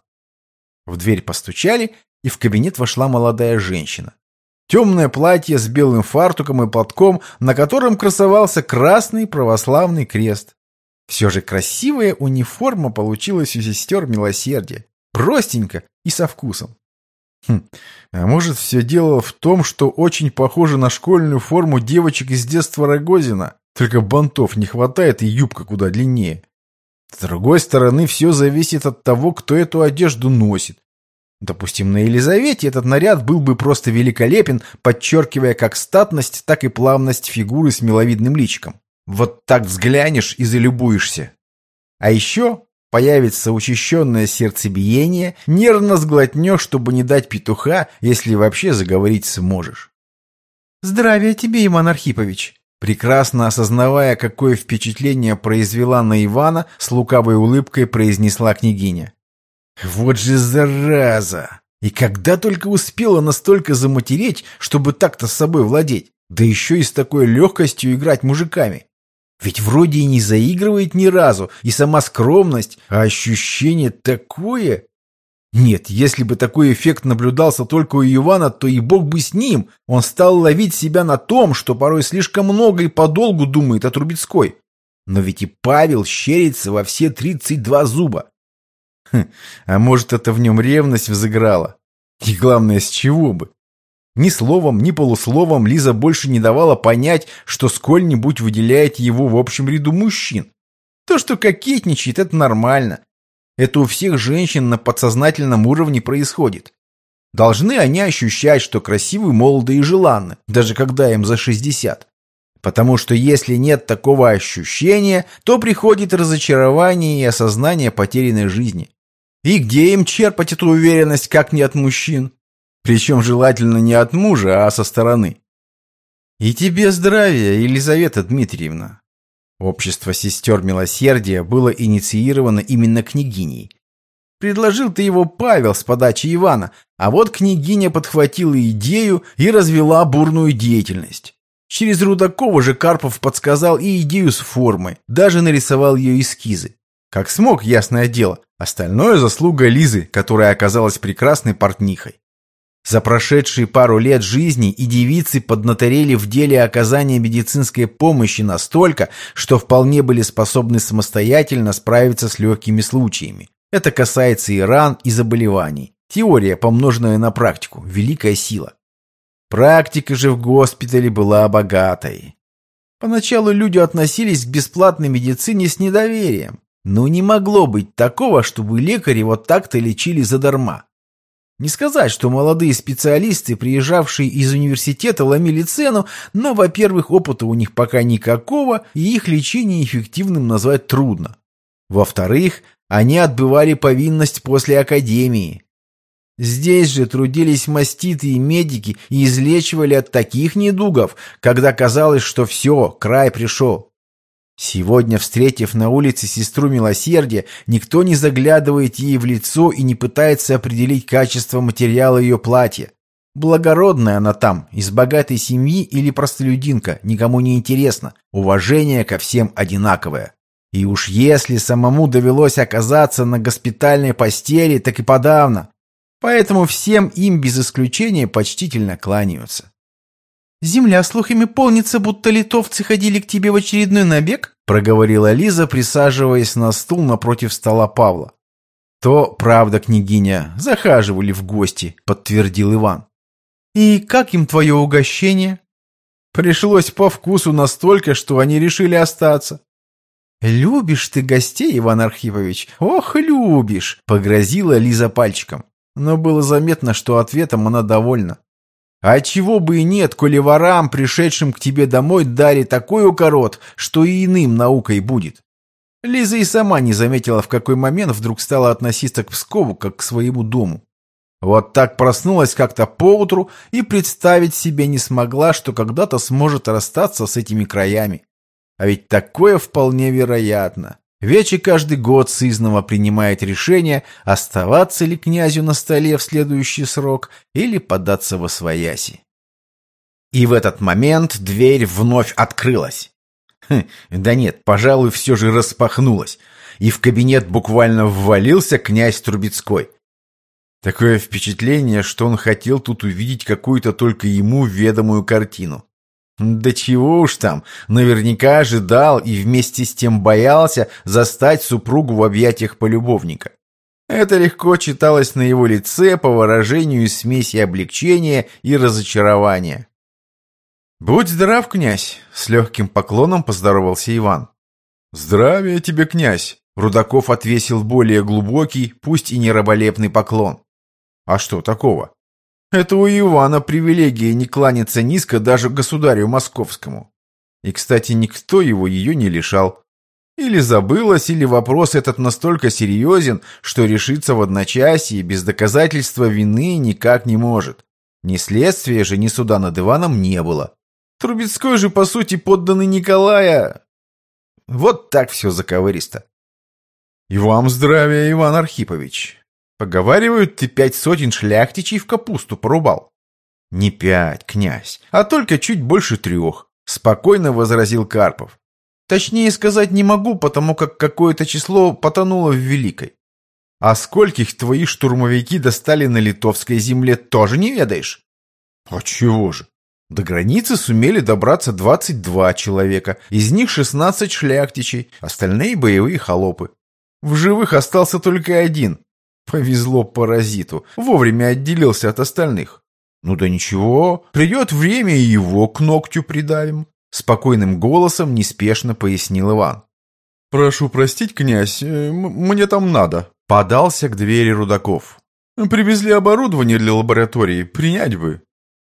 A: В дверь постучали, и в кабинет вошла молодая женщина. Темное платье с белым фартуком и платком, на котором красовался красный православный крест. Все же красивая униформа получилась у сестер милосердия. Простенько и со вкусом. Хм, а может, все дело в том, что очень похоже на школьную форму девочек из детства Рогозина, только бантов не хватает и юбка куда длиннее. С другой стороны, все зависит от того, кто эту одежду носит. Допустим, на Елизавете этот наряд был бы просто великолепен, подчеркивая как статность, так и плавность фигуры с миловидным личиком. Вот так взглянешь и залюбуешься. А еще появится учащенное сердцебиение, нервно сглотнешь, чтобы не дать петуха, если вообще заговорить сможешь. «Здравия тебе, Иван Архипович!» Прекрасно осознавая, какое впечатление произвела на Ивана, с лукавой улыбкой произнесла княгиня. «Вот же зараза! И когда только успела настолько заматереть, чтобы так-то с собой владеть, да еще и с такой легкостью играть мужиками! Ведь вроде и не заигрывает ни разу, и сама скромность, а ощущение такое... Нет, если бы такой эффект наблюдался только у Ивана, то и бог бы с ним. Он стал ловить себя на том, что порой слишком много и подолгу думает о Трубецкой. Но ведь и Павел щерится во все тридцать два зуба. Хм, а может, это в нем ревность взыграла? И главное, с чего бы? Ни словом, ни полусловом Лиза больше не давала понять, что сколь-нибудь выделяет его в общем ряду мужчин. То, что кокетничает, это нормально. Это у всех женщин на подсознательном уровне происходит. Должны они ощущать, что красивы, молоды и желанны, даже когда им за шестьдесят. Потому что если нет такого ощущения, то приходит разочарование и осознание потерянной жизни. И где им черпать эту уверенность, как не от мужчин? Причем желательно не от мужа, а со стороны. И тебе здравия, Елизавета Дмитриевна. Общество сестер милосердия было инициировано именно княгиней. Предложил-то его Павел с подачи Ивана, а вот княгиня подхватила идею и развела бурную деятельность. Через Рудакова же Карпов подсказал и идею с формой, даже нарисовал ее эскизы. Как смог, ясное дело. Остальное заслуга Лизы, которая оказалась прекрасной портнихой. За прошедшие пару лет жизни и девицы поднаторели в деле оказания медицинской помощи настолько, что вполне были способны самостоятельно справиться с легкими случаями. Это касается и ран, и заболеваний. Теория, помноженная на практику, великая сила. Практика же в госпитале была богатой. Поначалу люди относились к бесплатной медицине с недоверием. Но не могло быть такого, чтобы лекари вот так-то лечили задарма. Не сказать, что молодые специалисты, приезжавшие из университета, ломили цену, но, во-первых, опыта у них пока никакого, и их лечение эффективным назвать трудно. Во-вторых, они отбывали повинность после академии. Здесь же трудились маститы и медики и излечивали от таких недугов, когда казалось, что все, край пришел. Сегодня, встретив на улице сестру милосердия, никто не заглядывает ей в лицо и не пытается определить качество материала ее платья. Благородная она там, из богатой семьи или простолюдинка, никому не интересно, уважение ко всем одинаковое. И уж если самому довелось оказаться на госпитальной постели, так и подавно. Поэтому всем им без исключения почтительно кланяются. «Земля слухами полнится, будто литовцы ходили к тебе в очередной набег?» — проговорила Лиза, присаживаясь на стул напротив стола Павла. «То, правда, княгиня, захаживали в гости», — подтвердил Иван. «И как им твое угощение?» «Пришлось по вкусу настолько, что они решили остаться». «Любишь ты гостей, Иван Архипович? Ох, любишь!» — погрозила Лиза пальчиком. Но было заметно, что ответом она довольна. А чего бы и нет, коли ворам, пришедшим к тебе домой, дали такой укорот, что и иным наукой будет. Лиза и сама не заметила, в какой момент вдруг стала относиться к Пскову, как к своему дому. Вот так проснулась как-то поутру и представить себе не смогла, что когда-то сможет расстаться с этими краями. А ведь такое вполне вероятно. Вече каждый год сызнова принимает решение, оставаться ли князю на столе в следующий срок или податься восвояси. И в этот момент дверь вновь открылась. Хм, да нет, пожалуй, все же распахнулась, и в кабинет буквально ввалился князь Трубецкой. Такое впечатление, что он хотел тут увидеть какую-то только ему ведомую картину. Да чего уж там, наверняка ожидал и вместе с тем боялся застать супругу в объятиях полюбовника. Это легко читалось на его лице по выражению смеси облегчения и разочарования. «Будь здрав, князь!» — с легким поклоном поздоровался Иван. «Здравия тебе, князь!» — Рудаков отвесил более глубокий, пусть и не раболепный поклон. «А что такого? Это у Ивана привилегия не кланяться низко даже государю московскому. И, кстати, никто его ее не лишал. Или забылось, или вопрос этот настолько серьезен, что решиться в одночасье без доказательства вины никак не может. Ни следствия же, ни суда над Иваном не было. Трубецкой же, по сути, подданный Николая. Вот так все заковыристо. И вам здравия, Иван Архипович. Поговаривают, ты пять сотен шляхтичей в капусту порубал. Не пять, князь, а только чуть больше трех, спокойно возразил Карпов. Точнее сказать не могу, потому как какое-то число потонуло в Великой. А скольких твои штурмовики достали на литовской земле, тоже не ведаешь? А чего же? До границы сумели добраться двадцать два человека, из них шестнадцать шляхтичей, остальные боевые холопы. В живых остался только один. Повезло паразиту, вовремя отделился от остальных. Ну да ничего, придет время, и его к ногтю придавим. Спокойным голосом неспешно пояснил Иван. «Прошу простить, князь, мне там надо», — подался к двери Рудаков. «Привезли оборудование для лаборатории, принять бы».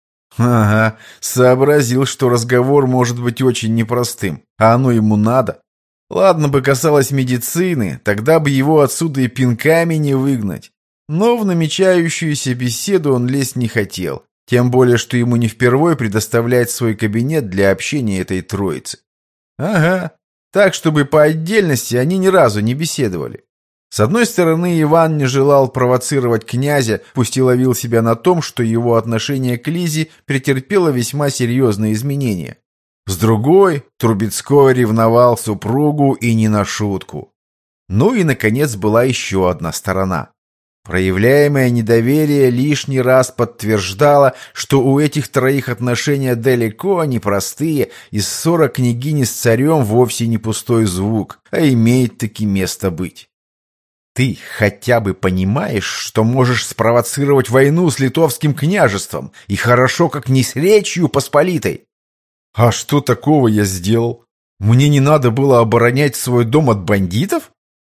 A: Ага, сообразил, что разговор может быть очень непростым, а оно ему надо. Ладно бы касалось медицины, тогда бы его отсюда и пинками не выгнать. Но в намечающуюся беседу он лезть не хотел. Тем более, что ему не впервой предоставлять свой кабинет для общения этой троицы. Ага, так, чтобы по отдельности они ни разу не беседовали. С одной стороны, Иван не желал провоцировать князя, пусть и ловил себя на том, что его отношение к Лизе претерпело весьма серьезные изменения. С другой, Трубецкой ревновал супругу и не на шутку. Ну и, наконец, была еще одна сторона. Проявляемое недоверие лишний раз подтверждало, что у этих троих отношения далеко не простые, и ссора княгини с царем вовсе не пустой звук, а имеет таки место быть. Ты хотя бы понимаешь, что можешь спровоцировать войну с литовским княжеством, и хорошо как не с Речью Посполитой? А что такого я сделал? Мне не надо было оборонять свой дом от бандитов?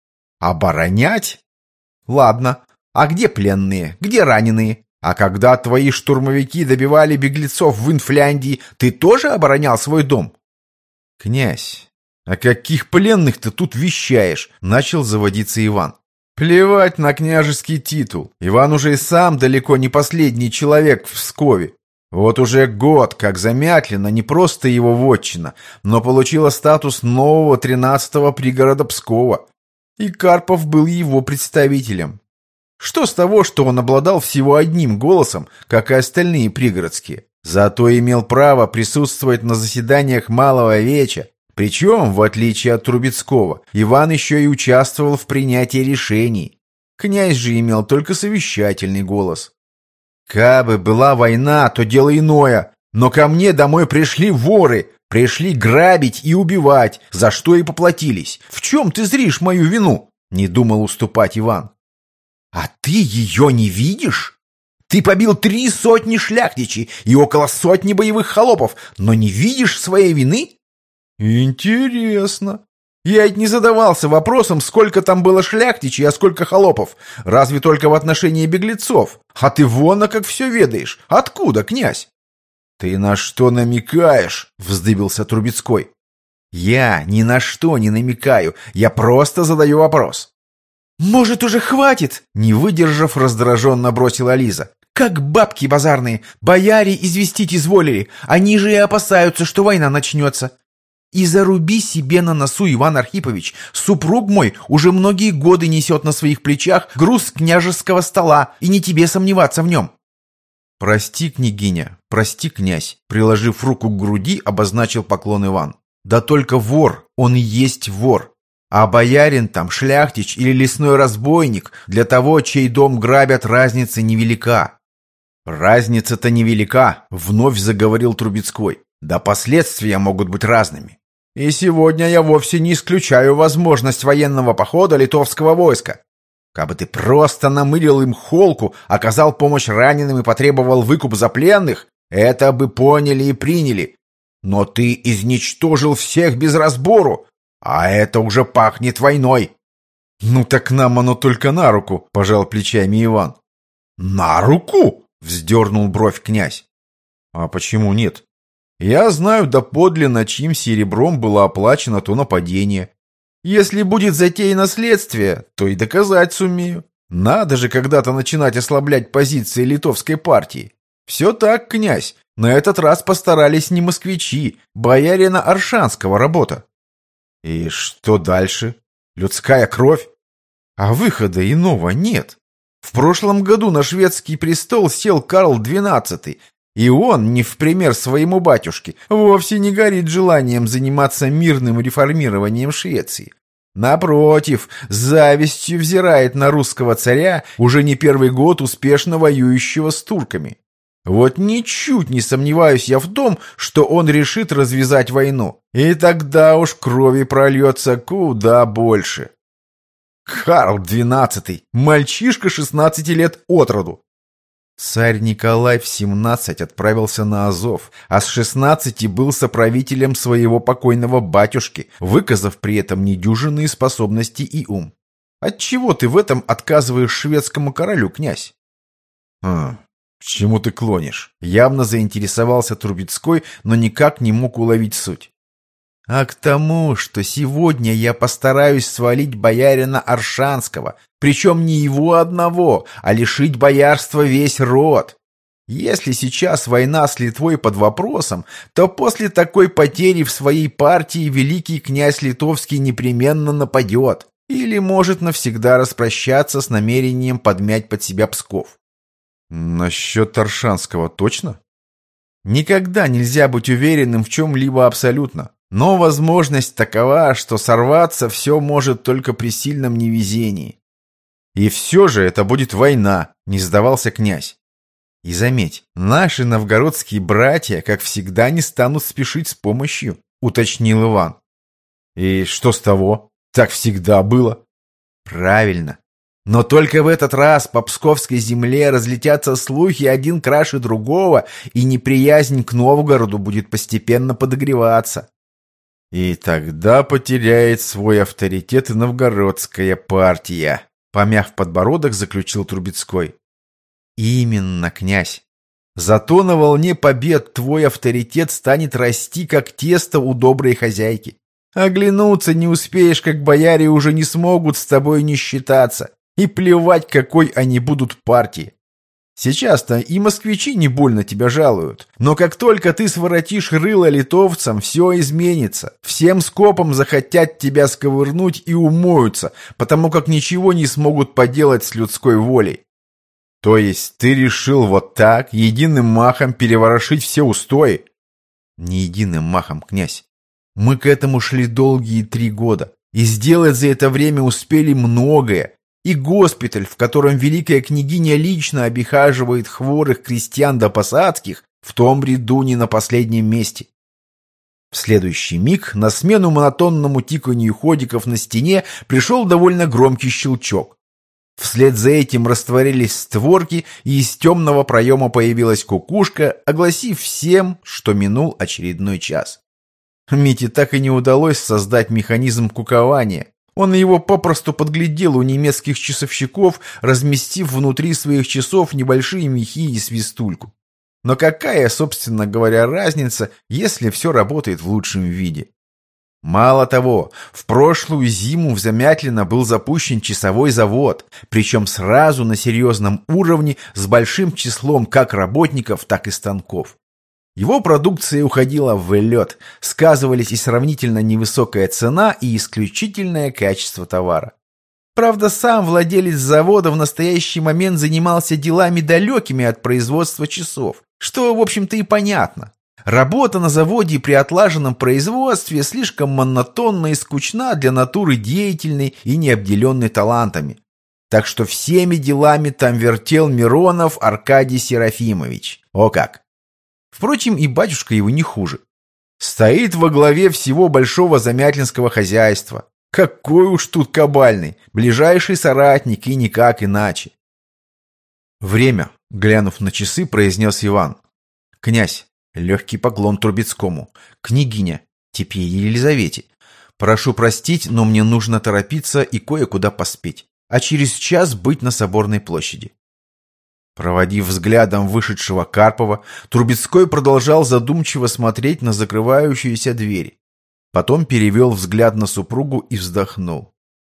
A: Оборонять? Ладно, а где пленные, где раненые? А когда твои штурмовики добивали беглецов в Инфляндии, ты тоже оборонял свой дом? Князь, о каких пленных ты тут вещаешь? Начал заводиться Иван. Плевать на княжеский титул. Иван уже и сам далеко не последний человек в Пскове. Вот уже год, как Замятлино не просто его вотчина, но получила статус нового тринадцатого пригорода Пскова. И Карпов был его представителем. Что с того, что он обладал всего одним голосом, как и остальные пригородские? Зато имел право присутствовать на заседаниях Малого Веча. Причем, в отличие от Трубецкого, Иван еще и участвовал в принятии решений. Князь же имел только совещательный голос. Кабы была война, то дело иное. Но ко мне домой пришли воры, пришли грабить и убивать, за что и поплатились. В чем ты зришь мою вину? Не думал уступать Иван. А ты ее не видишь? Ты побил три сотни шляхтичей и около сотни боевых холопов, но не видишь своей вины? Интересно. Я ведь не задавался вопросом, сколько там было шляхтичей, а сколько холопов. Разве только в отношении беглецов. А ты вон, а как все ведаешь. Откуда, князь? Ты на что намекаешь? Вздыбился Трубецкой. Я ни на что не намекаю. Я просто задаю вопрос. Может, уже хватит? Не выдержав, раздраженно бросила Лиза. Как бабки базарные. Бояре известить изволили. Они же и опасаются, что война начнется.
E: И заруби себе на носу, Иван Архипович, супруг мой уже многие годы несет на своих плечах груз княжеского стола, и не тебе сомневаться в нем.
A: «Прости, княгиня, прости, князь», приложив руку к груди, обозначил поклон Иван. «Да только вор, он и есть вор. А боярин там, шляхтич или лесной разбойник, для того, чей дом грабят, разница невелика». «Разница-то невелика», — вновь заговорил Трубецкой. «Да последствия могут быть разными. И сегодня я вовсе не исключаю возможность военного похода литовского войска. Кабы ты просто намылил им холку, оказал помощь раненым и потребовал выкуп за пленных, это бы поняли и приняли. Но ты изничтожил всех без разбору, а это уже пахнет войной».
C: «Ну так нам оно только на руку», — пожал плечами Иван.
A: «На руку?» — вздернул бровь князь.
C: «А почему нет? Я знаю доподлинно, чьим серебром было оплачено то нападение. Если будет затеяно следствие, то и доказать сумею. Надо же когда-то начинать ослаблять позиции литовской партии. Все так, князь, на этот раз постарались не москвичи, боярина Оршанского работа».
A: «И что дальше? Людская кровь?
C: А выхода иного нет.
A: В прошлом году на шведский престол сел Карл двенадцатый, и он, не в пример своему батюшке, вовсе не горит желанием заниматься мирным реформированием Швеции. Напротив, с завистью взирает на русского царя, уже не первый год успешно воюющего с турками. Вот ничуть не сомневаюсь я в том, что он решит развязать войну, и тогда уж крови прольется куда больше. Карл двенадцатый, мальчишка шестнадцати лет от роду. Царь Николай в семнадцать отправился на Азов, а с шестнадцати был соправителем своего покойного батюшки, выказав при этом недюжинные способности и ум. Отчего ты в этом отказываешь шведскому королю, князь?
C: Хм, к чему ты клонишь?
A: Явно заинтересовался Трубецкой, но никак не мог уловить суть. А к тому, что сегодня я постараюсь свалить боярина Оршанского, причем не его одного, а лишить боярства весь род. Если сейчас война с Литвой под вопросом, то после такой потери в своей партии великий князь Литовский непременно нападет или может навсегда распрощаться с намерением подмять под себя Псков.
C: Насчет Оршанского точно?
A: Никогда нельзя быть уверенным в чем-либо абсолютно. Но возможность такова, что сорваться все может только при сильном невезении.
C: И все же это будет война, не сдавался князь.
A: И заметь, наши новгородские братья, как всегда, не станут спешить с помощью, уточнил Иван.
C: И что с того? Так всегда было.
A: Правильно. Но только в этот раз по псковской земле разлетятся слухи один краше другого, и неприязнь к Новгороду будет постепенно подогреваться.
C: И тогда потеряет свой авторитет и новгородская партия,
A: помяв подбородок, заключил Трубецкой. Именно, князь. Зато на волне побед твой авторитет станет расти, как тесто у доброй хозяйки. Оглянуться не успеешь, как бояре уже не смогут с тобой не считаться. И плевать, какой они будут партии. Сейчас-то и москвичи не больно тебя жалуют. Но как только ты своротишь рыло литовцам, все изменится. Всем скопом захотят тебя сковырнуть и умоются, потому как ничего не смогут поделать с людской волей.
C: То есть ты решил вот так, единым махом переворошить все устои?
A: Не единым махом, князь. Мы к этому шли долгие три года. И сделать за это время успели многое. И госпиталь, в котором великая княгиня лично обихаживает хворых крестьян до посадских, в том ряду не на последнем месте. В следующий миг на смену монотонному тиканью ходиков на стене пришел довольно громкий щелчок. Вслед за этим растворились створки, и из темного проема появилась кукушка, огласив всем, что минул очередной час. Мите так и не удалось создать механизм кукования. Он его попросту подглядел у немецких часовщиков, разместив внутри своих часов небольшие мехи и свистульку. Но какая, собственно говоря, разница, если все работает в лучшем виде? Мало того, в прошлую зиму в Замятлино был запущен часовой завод, причем сразу на серьезном уровне с большим числом как работников, так и станков. Его продукция уходила в лед, сказывались и сравнительно невысокая цена, и исключительное качество товара. Правда, сам владелец завода в настоящий момент занимался делами далекими от производства часов, что, в общем-то, и понятно. Работа на заводе при отлаженном производстве слишком монотонна и скучна для натуры деятельной и не обделенной талантами. Так что всеми делами там вертел Миронов Аркадий Серафимович. О как! Впрочем, и батюшка его не хуже. Стоит во главе всего большого замятлинского хозяйства. Какой уж тут кабальный, ближайший соратник и никак иначе. Время, глянув на часы, произнес Иван. Князь, легкий поклон Трубецкому. Княгиня, теперь Елизавете. Прошу простить, но мне нужно торопиться и кое-куда поспеть, а через час быть на Соборной площади. Проводив взглядом вышедшего Карпова, Трубецкой продолжал задумчиво смотреть на закрывающиеся двери. Потом перевел взгляд на супругу и вздохнул.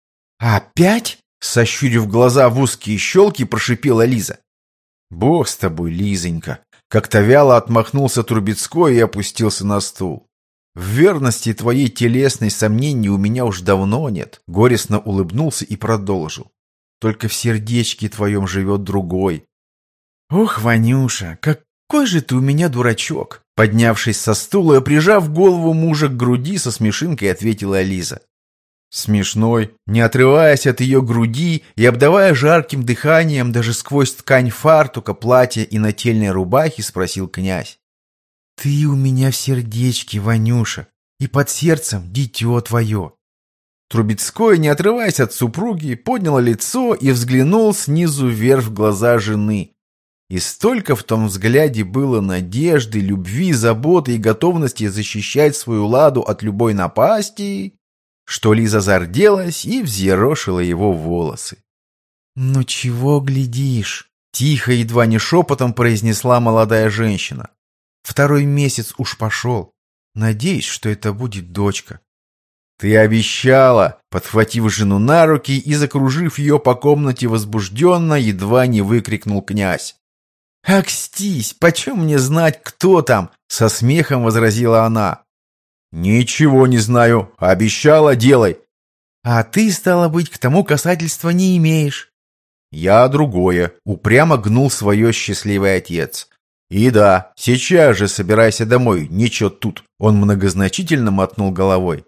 A: «Опять?» — сощурив глаза в узкие щелки, прошипела Лиза. «Бог с тобой, Лизонька!» — как-то вяло отмахнулся Трубецкой и опустился на стул. «В верности твоей телесной сомнений у меня уж давно нет», — горестно улыбнулся и продолжил. «Только в сердечке твоем живет другой». «Ох, Ванюша, какой же ты у меня дурачок!» Поднявшись со стула и прижав голову мужа к груди, со смешинкой ответила Лиза. Смешной, не отрываясь от ее груди и обдавая жарким дыханием даже сквозь ткань фартука, платья и нательной рубахи, спросил князь. «Ты у меня в сердечке, Ванюша, и под сердцем дитё твое». Трубецкой, не отрываясь от супруги, поднял лицо и взглянул снизу вверх в глаза жены. И столько в том взгляде было надежды, любви, заботы и готовности защищать свою ладу от любой напасти, что Лиза зарделась и взъерошила его волосы. «Ну чего глядишь?» — тихо, едва не шепотом произнесла молодая женщина. «Второй месяц уж пошел. Надеюсь, что это будет дочка». «Ты обещала!» — подхватив жену на руки и закружив ее по комнате возбужденно, едва не выкрикнул князь. «Акстись, почем мне знать, кто там?» — со смехом возразила она. «Ничего не знаю. Обещала, делай». «А ты, стало быть, к тому касательства не имеешь». «Я другое», — упрямо гнул свое счастливый отец. «И да, сейчас же собирайся домой, ничего тут». Он многозначительно мотнул головой.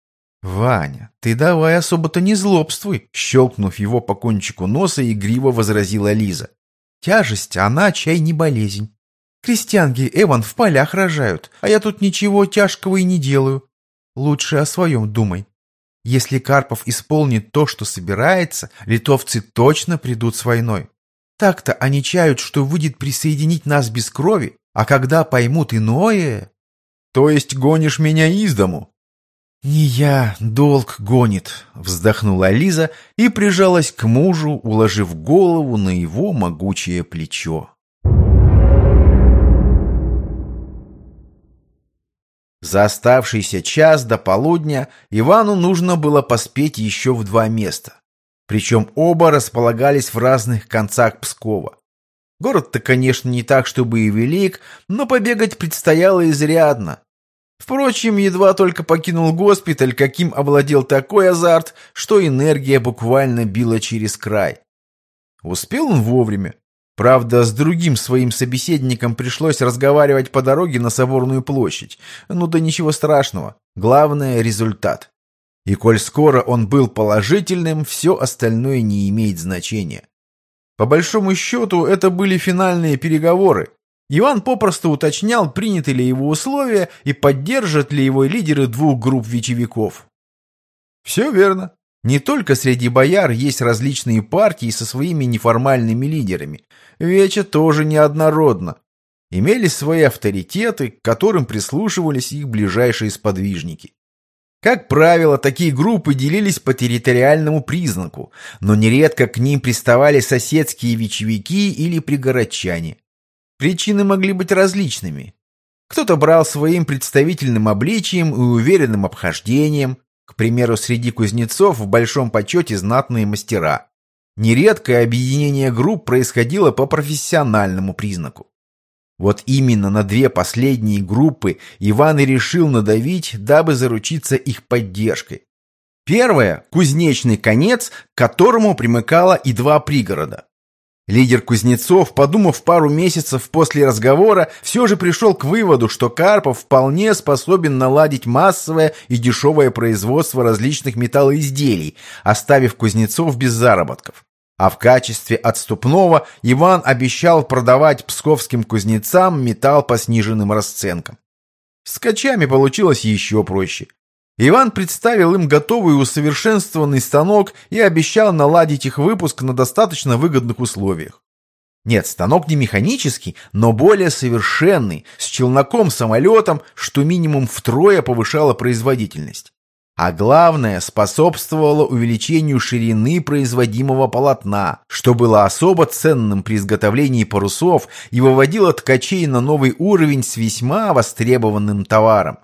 A: «Ваня, ты давай особо-то не злобствуй», — щелкнув его по кончику носа, игриво возразила Лиза. «Тяжесть, она, чай, не болезнь. Крестьянки, Эван, в полях рожают, а я тут ничего тяжкого и не делаю. Лучше о своем думай. Если Карпов исполнит то, что собирается, литовцы точно придут с войной. Так-то они чают, что выйдет присоединить нас без крови, а когда поймут иное...» «То есть гонишь меня из дому?» «Не я, долг гонит», — вздохнула Лиза и прижалась к мужу, уложив голову на его могучее плечо. За оставшийся час до полудня Ивану нужно было поспеть еще в два места. Причем оба располагались в разных концах Пскова. Город-то, конечно, не так, чтобы и велик, но побегать предстояло изрядно. Впрочем, едва только покинул госпиталь, каким овладел такой азарт, что энергия буквально била через край. Успел он вовремя. Правда, с другим своим собеседником пришлось разговаривать по дороге на Соборную площадь. Ну да ничего страшного. Главное — результат. И коль скоро он был положительным, все остальное не имеет значения. По большому счету, это были финальные переговоры. Иван попросту уточнял, приняты ли его условия и поддержат ли его лидеры двух групп вечевиков. Все верно. Не только среди бояр есть различные партии со своими неформальными лидерами. Вече тоже неоднородно. Имелись свои авторитеты, к которым прислушивались их ближайшие сподвижники. Как правило, такие группы делились по территориальному признаку, но нередко к ним приставали соседские вечевики или пригородчане. Причины могли быть различными. Кто-то брал своим представительным обличием и уверенным обхождением, к примеру, среди кузнецов в большом почете знатные мастера. Нередко объединение групп происходило по профессиональному признаку. Вот именно на две последние группы Иван и решил надавить, дабы заручиться их поддержкой. Первая – кузнечный конец, к которому примыкало и два пригорода. Лидер кузнецов, подумав пару месяцев после разговора, все же пришел к выводу, что Карпов вполне способен наладить массовое и дешевое производство различных металлоизделий, оставив кузнецов без заработков. А в качестве отступного Иван обещал продавать псковским кузнецам металл по сниженным расценкам. С ткачами получилось еще проще. Иван представил им готовый усовершенствованный станок и обещал наладить их выпуск на достаточно выгодных условиях. Нет, станок не механический, но более совершенный, с челноком-самолетом, что минимум втрое повышало производительность. А главное, способствовало увеличению ширины производимого полотна, что было особо ценным при изготовлении парусов и выводило ткачей на новый уровень с весьма востребованным товаром.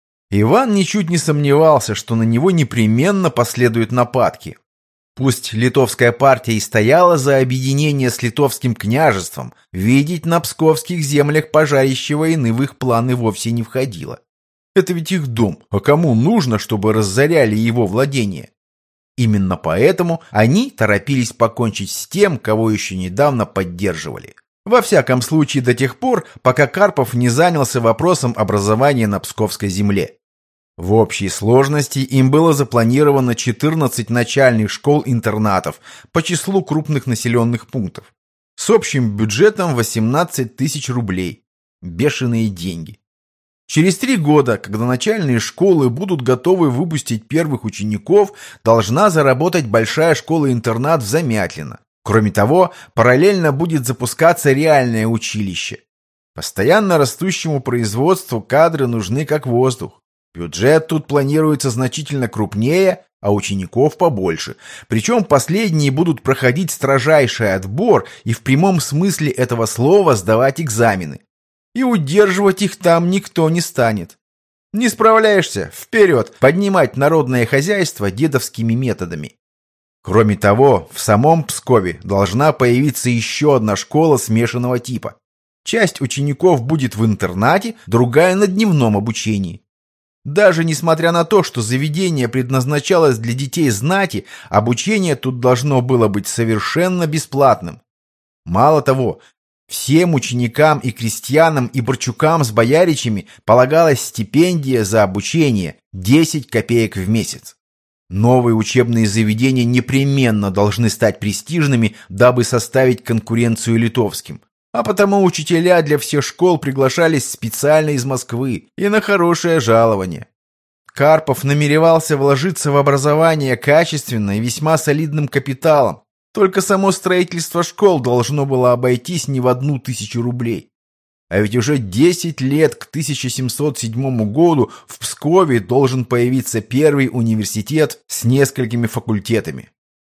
A: Иван ничуть не сомневался, что на него непременно последуют нападки. Пусть литовская партия и стояла за объединение с литовским княжеством, видеть на псковских землях пожарища войны в их планы вовсе не входило. Это ведь их дом, а кому нужно, чтобы разоряли его владения? Именно поэтому они торопились покончить с тем, кого еще недавно поддерживали. Во всяком случае до тех пор, пока Карпов не занялся вопросом образования на псковской земле. В общей сложности им было запланировано четырнадцать начальных школ-интернатов по числу крупных населенных пунктов, с общим бюджетом восемнадцать тысяч рублей. Бешеные деньги. Через три года, когда начальные школы будут готовы выпустить первых учеников, должна заработать большая школа-интернат в Замятлино. Кроме того, параллельно будет запускаться реальное училище. Постоянно растущему производству кадры нужны как воздух. Бюджет тут планируется значительно крупнее, а учеников побольше. Причем последние будут проходить строжайший отбор и в прямом смысле этого слова сдавать экзамены. И удерживать их там никто не станет. Не справляешься? Вперед! Поднимать народное хозяйство дедовскими методами. Кроме того, в самом Пскове должна появиться еще одна школа смешанного типа. Часть учеников будет в интернате, другая на дневном обучении. Даже несмотря на то, что заведение предназначалось для детей знати, обучение тут должно было быть совершенно бесплатным. Мало того, всем ученикам и крестьянам и борчукам с бояричами полагалась стипендия за обучение десять копеек в месяц. Новые учебные заведения непременно должны стать престижными, дабы составить конкуренцию литовским. А потому учителя для всех школ приглашались специально из Москвы и на хорошее жалование. Карпов намеревался вложиться в образование качественно и весьма солидным капиталом. Только само строительство школ должно было обойтись не в одну тысячу рублей. А ведь уже десять лет к тысяча семьсот седьмому году в Пскове должен появиться первый университет с несколькими факультетами.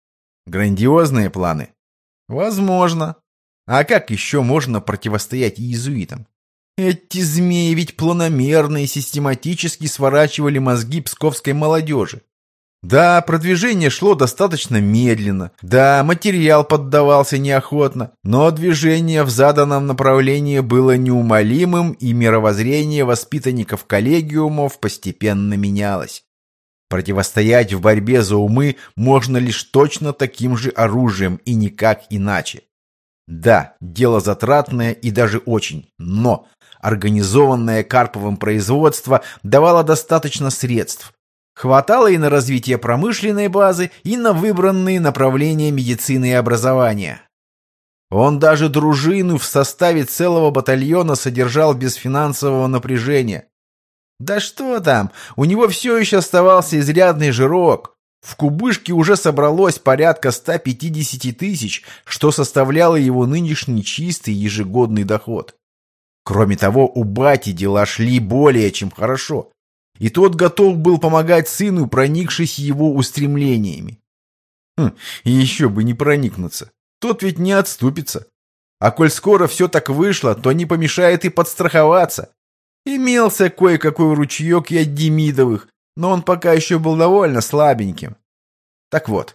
A: Грандиозные планы? Возможно. А как еще можно противостоять иезуитам? Эти змеи ведь планомерно и систематически сворачивали мозги псковской молодежи. Да, продвижение шло достаточно медленно, да, материал поддавался неохотно, но движение в заданном направлении было неумолимым, и мировоззрение воспитанников коллегиумов постепенно менялось. Противостоять в борьбе за умы можно лишь точно таким же оружием и никак иначе. Да, дело затратное и даже очень, но организованное Карповым производство давало достаточно средств. Хватало и на развитие промышленной базы, и на выбранные направления медицины и образования. Он даже дружину в составе целого батальона содержал без финансового напряжения. Да что там, у него все еще оставался изрядный жирок. В кубышке уже собралось порядка ста пятидесяти тысяч, что составляло его нынешний чистый ежегодный доход. Кроме того, у бати дела шли более чем хорошо. И тот готов был помогать сыну, проникшись его устремлениями. Хм, и еще бы не проникнуться. Тот ведь не отступится. А коль скоро все так вышло, то не помешает и подстраховаться. Имелся кое-какой ручеек и от Демидовых, но он пока еще был довольно слабеньким. Так вот,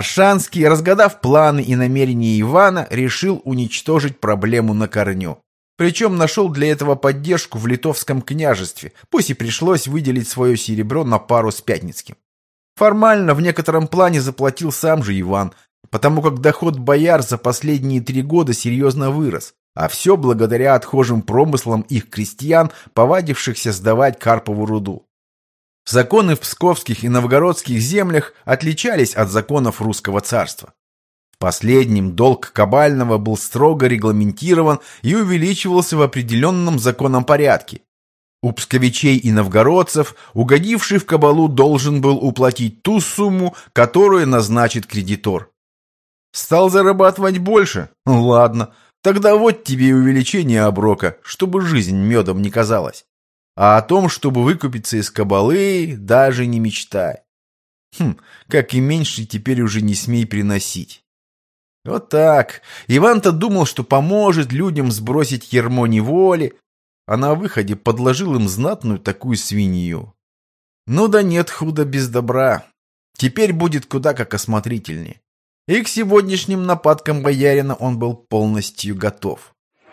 A: Оршанский, разгадав планы и намерения Ивана, решил уничтожить проблему на корню. Причем нашел для этого поддержку в Литовском княжестве, пусть и пришлось выделить свое серебро на пару с Пятницким. Формально в некотором плане заплатил сам же Иван, потому как доход бояр за последние три года серьезно вырос, а все благодаря отхожим промыслам их крестьян, повадившихся сдавать Карпову руду. Законы в псковских и новгородских землях отличались от законов русского царства. В последнем долг кабального был строго регламентирован и увеличивался в определенном законном порядке. У псковичей и новгородцев, угодивший в кабалу, должен был уплатить ту сумму, которую назначит кредитор. Стал зарабатывать больше? Ладно, тогда вот тебе и увеличение оброка, чтобы жизнь медом не казалась. А о том, чтобы выкупиться из кабалы, даже не мечтай. Хм, как и меньше теперь уже не смей приносить. Вот так. Иван-то думал, что поможет людям сбросить ярмо неволи, а на выходе подложил им знатную такую свинью. Ну да нет худа без добра. Теперь будет куда как осмотрительнее. И к сегодняшним нападкам боярина он был полностью готов.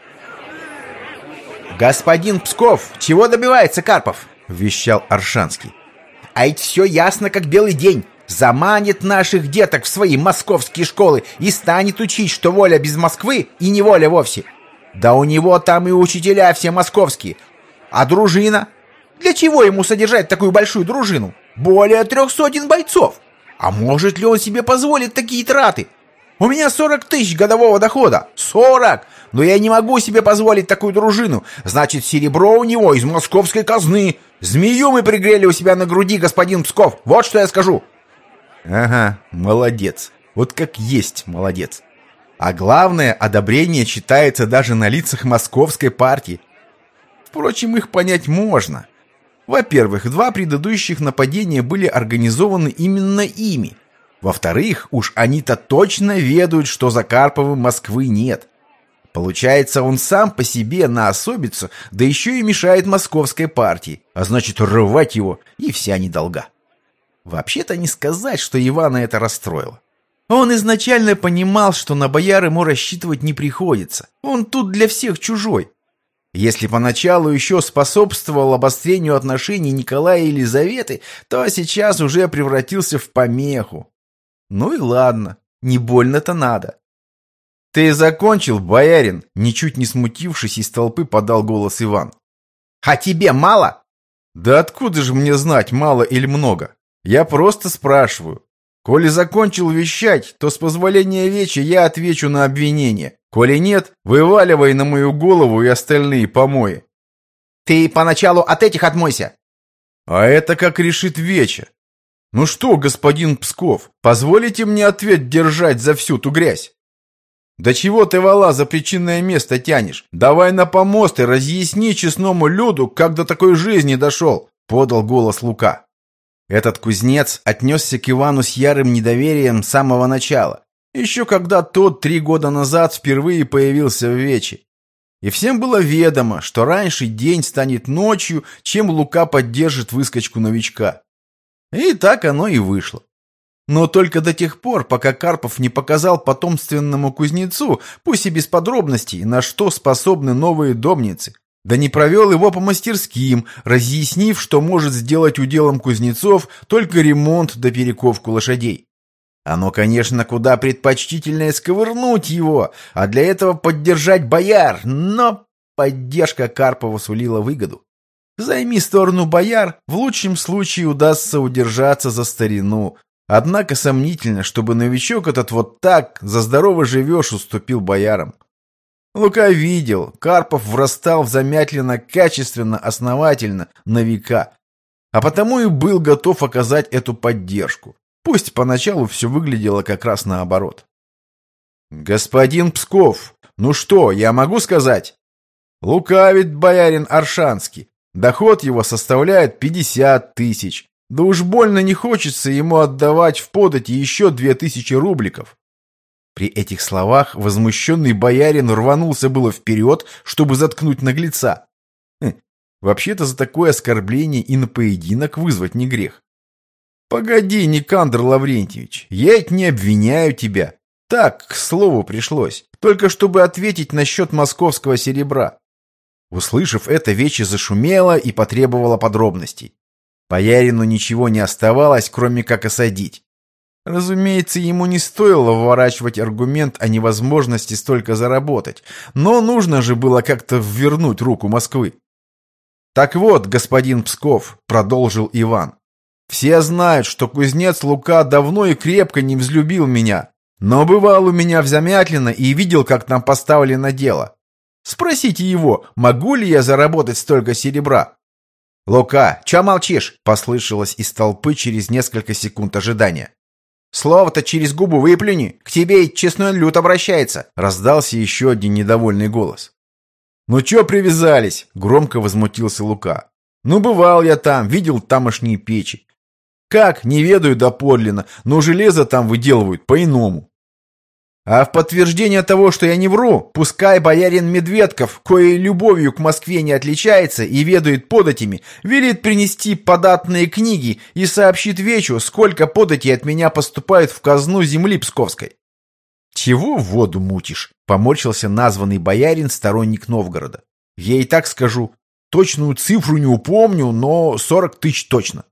E: «Господин Псков, чего добивается Карпов?» —
A: вещал Оршанский.
E: «А ведь все ясно, как белый день. Заманит наших деток в свои московские школы и станет учить, что воля без Москвы и не воля вовсе. Да у него там и учителя все московские. А дружина? Для чего ему содержать такую большую дружину? Более трех сотен бойцов. А может ли он себе позволить такие траты? У меня сорок тысяч годового дохода. Сорок! Но я не могу себе позволить такую дружину. Значит, серебро у него из московской казны. Змею мы пригрели у себя на груди, господин Псков. Вот что я скажу».
A: Ага, молодец. Вот как есть молодец. А главное, одобрение читается даже на лицах московской партии. Впрочем, их понять можно. Во-первых, два предыдущих нападения были организованы именно ими. Во-вторых, уж они-то точно ведают, что за Карповым Москвы нет. Получается, он сам по себе на особицу, да еще и мешает московской партии, а значит, рвать его и вся недолга. Вообще-то не сказать, что Ивана это расстроило. Он изначально понимал, что на бояр ему рассчитывать не приходится. Он тут для всех чужой. Если поначалу еще способствовал обострению отношений Николая и Елизаветы, то сейчас уже превратился в помеху. Ну и ладно, не больно-то надо. «Ты закончил, боярин?» Ничуть не смутившись, из толпы подал голос Иван.
E: «А тебе мало?»
A: «Да откуда же мне знать, мало или много? Я просто спрашиваю. Коли закончил вещать, то с позволения веча я отвечу на обвинение. Коли нет, вываливай на мою голову и остальные помои».
E: «Ты поначалу от этих отмойся».
A: «А это как решит веча. Ну что, господин Псков, позволите мне ответ держать за всю ту грязь?» «Да чего ты, вола, за причинное место тянешь? Давай на помост и разъясни честному люду, как до такой жизни дошел», — подал голос Лука. Этот кузнец отнесся к Ивану с ярым недоверием с самого начала, еще когда тот три года назад впервые появился в Вече. И всем было ведомо, что раньше день станет ночью, чем Лука поддержит выскочку новичка. И так оно и вышло. Но только до тех пор, пока Карпов не показал потомственному кузнецу, пусть и без подробностей, на что способны новые домницы, да не провел его по мастерским, разъяснив, что может сделать уделом кузнецов только ремонт да перековку лошадей. Оно, конечно, куда предпочтительнее сковырнуть его, а для этого поддержать бояр, но поддержка Карпова сулила выгоду. Займи сторону бояр, в лучшем случае удастся удержаться за старину. Однако сомнительно, чтобы новичок этот вот так, за здорово живешь, уступил боярам. Лука видел, Карпов врастал в замятленно, качественно, основательно, на века. А потому и был готов оказать эту поддержку. Пусть поначалу все выглядело как раз наоборот. «Господин Псков, ну что, я могу сказать?» «Лукавит боярин Оршанский. Доход его составляет пятьдесят тысяч. Да уж больно не хочется ему отдавать в подати еще две тысячи рубликов». При этих словах возмущенный боярин рванулся было вперед, чтобы заткнуть наглеца. Хм, вообще-то за такое оскорбление и на поединок вызвать не грех. «Погоди, Никандр Лаврентьевич, я ведь не обвиняю тебя. Так, к слову пришлось, только чтобы ответить насчет московского серебра. Услышав это, Вече зашумела и потребовала подробностей. Боярину ничего не оставалось, кроме как осадить. Разумеется, ему не стоило выворачивать аргумент о невозможности столько заработать, но нужно же было как-то ввернуть руку Москвы. «Так вот, господин Псков», — продолжил Иван, — «все знают, что кузнец Лука давно и крепко не взлюбил меня, но бывал у меня в Замятлино и видел, как там поставлено дело. Спросите его, могу ли я заработать столько серебра?» «Лука, чё молчишь?» — послышалось из толпы через несколько секунд ожидания. «Слово-то через губу выплюни, к тебе и честной люд обращается», — раздался еще один недовольный голос. «Ну чё привязались?» — громко возмутился Лука. «Ну бывал я там, видел тамошние печи. Как, не ведаю доподлинно, но железо там выделывают по-иному. А в подтверждение того, что я не вру, пускай боярин Медведков, коей любовью к Москве не отличается и ведает податями, велит принести податные книги и сообщит Вечу, сколько податей от меня поступает в казну земли Псковской». «Чего воду мутишь?» — поморщился названный боярин, сторонник Новгорода. «Я и так скажу. Точную цифру не упомню, но сорок тысяч точно».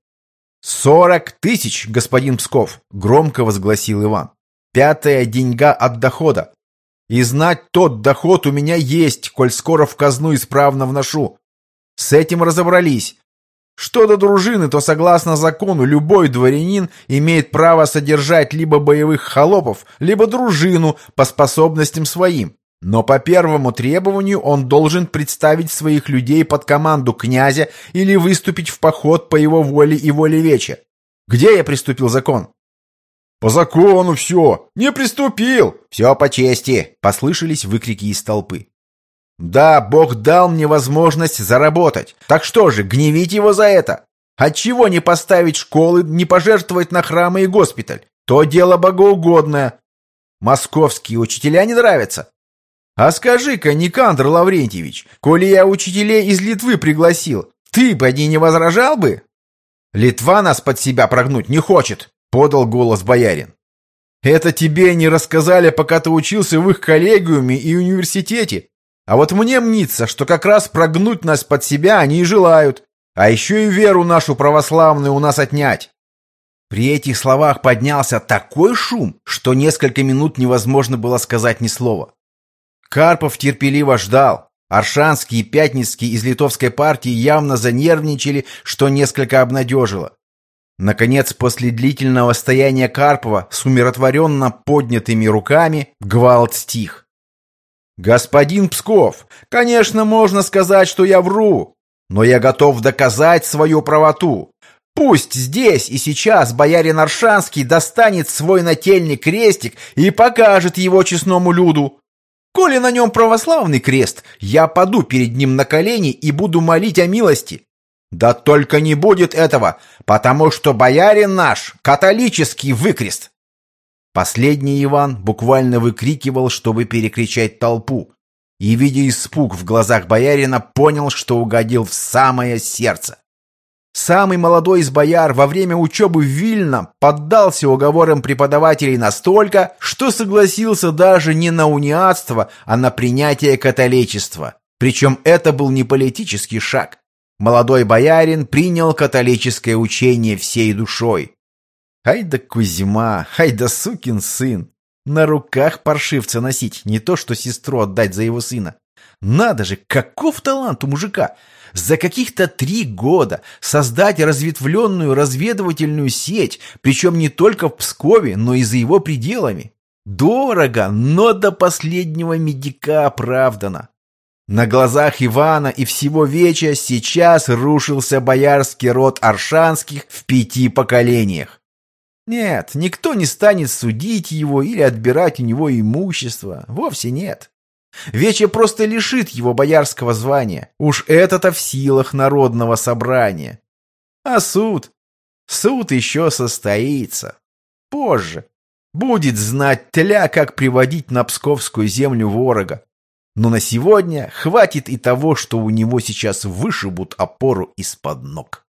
A: «Сорок тысяч, господин Псков!» — громко возгласил Иван. «Пятая деньга от дохода. И знать тот доход у меня есть, коль скоро в казну исправно вношу. С этим разобрались. Что до дружины, то согласно закону любой дворянин имеет право содержать либо боевых холопов, либо дружину по способностям своим. Но по первому требованию он должен представить своих людей под команду князя или выступить в поход по его воле и воле Веча. Где я приступил закон?»
C: «По закону все! Не приступил!»
A: «Все по чести!» — послышались выкрики из толпы. «Да, Бог дал мне возможность заработать. Так что же, гневить его за это? Отчего не поставить школы, не пожертвовать на храмы и госпиталь? То дело богоугодное. Московские учителя не нравятся. А скажи-ка, Никандр Лаврентьевич, коли я учителей из Литвы пригласил, ты поди не возражал бы?» «Литва нас под себя прогнуть не хочет», — подал голос боярин. «Это тебе не рассказали, пока ты учился в их коллегиуме и университете. А вот мне мнится, что как раз прогнуть нас под себя они и желают, а еще и веру нашу православную у нас отнять». При этих словах поднялся такой шум, что несколько минут невозможно было сказать ни слова. Карпов терпеливо ждал. Оршанский и Пятницкий из литовской партии явно занервничали, что несколько обнадежило. Наконец, после длительного стояния Карпова с умиротворенно поднятыми руками гвалт стих. «Господин Псков, конечно, можно сказать, что я вру, но я готов доказать свою правоту. Пусть здесь и сейчас боярин Оршанский достанет свой нательный крестик и покажет его честному люду. Коли на нем православный крест, я паду перед ним на колени и буду молить о милости. Да только не будет этого, потому что боярин наш — католический выкрест». Последний Иван буквально выкрикивал, чтобы перекричать толпу, и, видя испуг в глазах боярина, понял, что угодил в самое сердце. Самый молодой из бояр во время учебы в Вильно поддался уговорам преподавателей настолько, что согласился даже не на униатство, а на принятие католичества. Причем это был не политический шаг. Молодой боярин принял католическое учение всей душой. Ай да Кузьма, ай да сукин сын! На руках паршивца носить, не то что сестру отдать за его сына. Надо же, каков талант у мужика! За каких-то три года создать разветвленную разведывательную сеть, причем не только в Пскове, но и за его пределами. Дорого, но до последнего медика оправдано. На глазах Ивана и всего Веча сейчас рушился боярский род Оршанских в пяти поколениях. Нет, никто не станет судить его или отбирать у него имущество. Вовсе нет. Вече просто лишит его боярского звания. Уж это-то в силах народного собрания. А суд? Суд еще состоится. Позже. Будет знать тля, как приводить на псковскую землю ворога. Но на сегодня хватит и того, что у него сейчас вышибут опору из-под ног.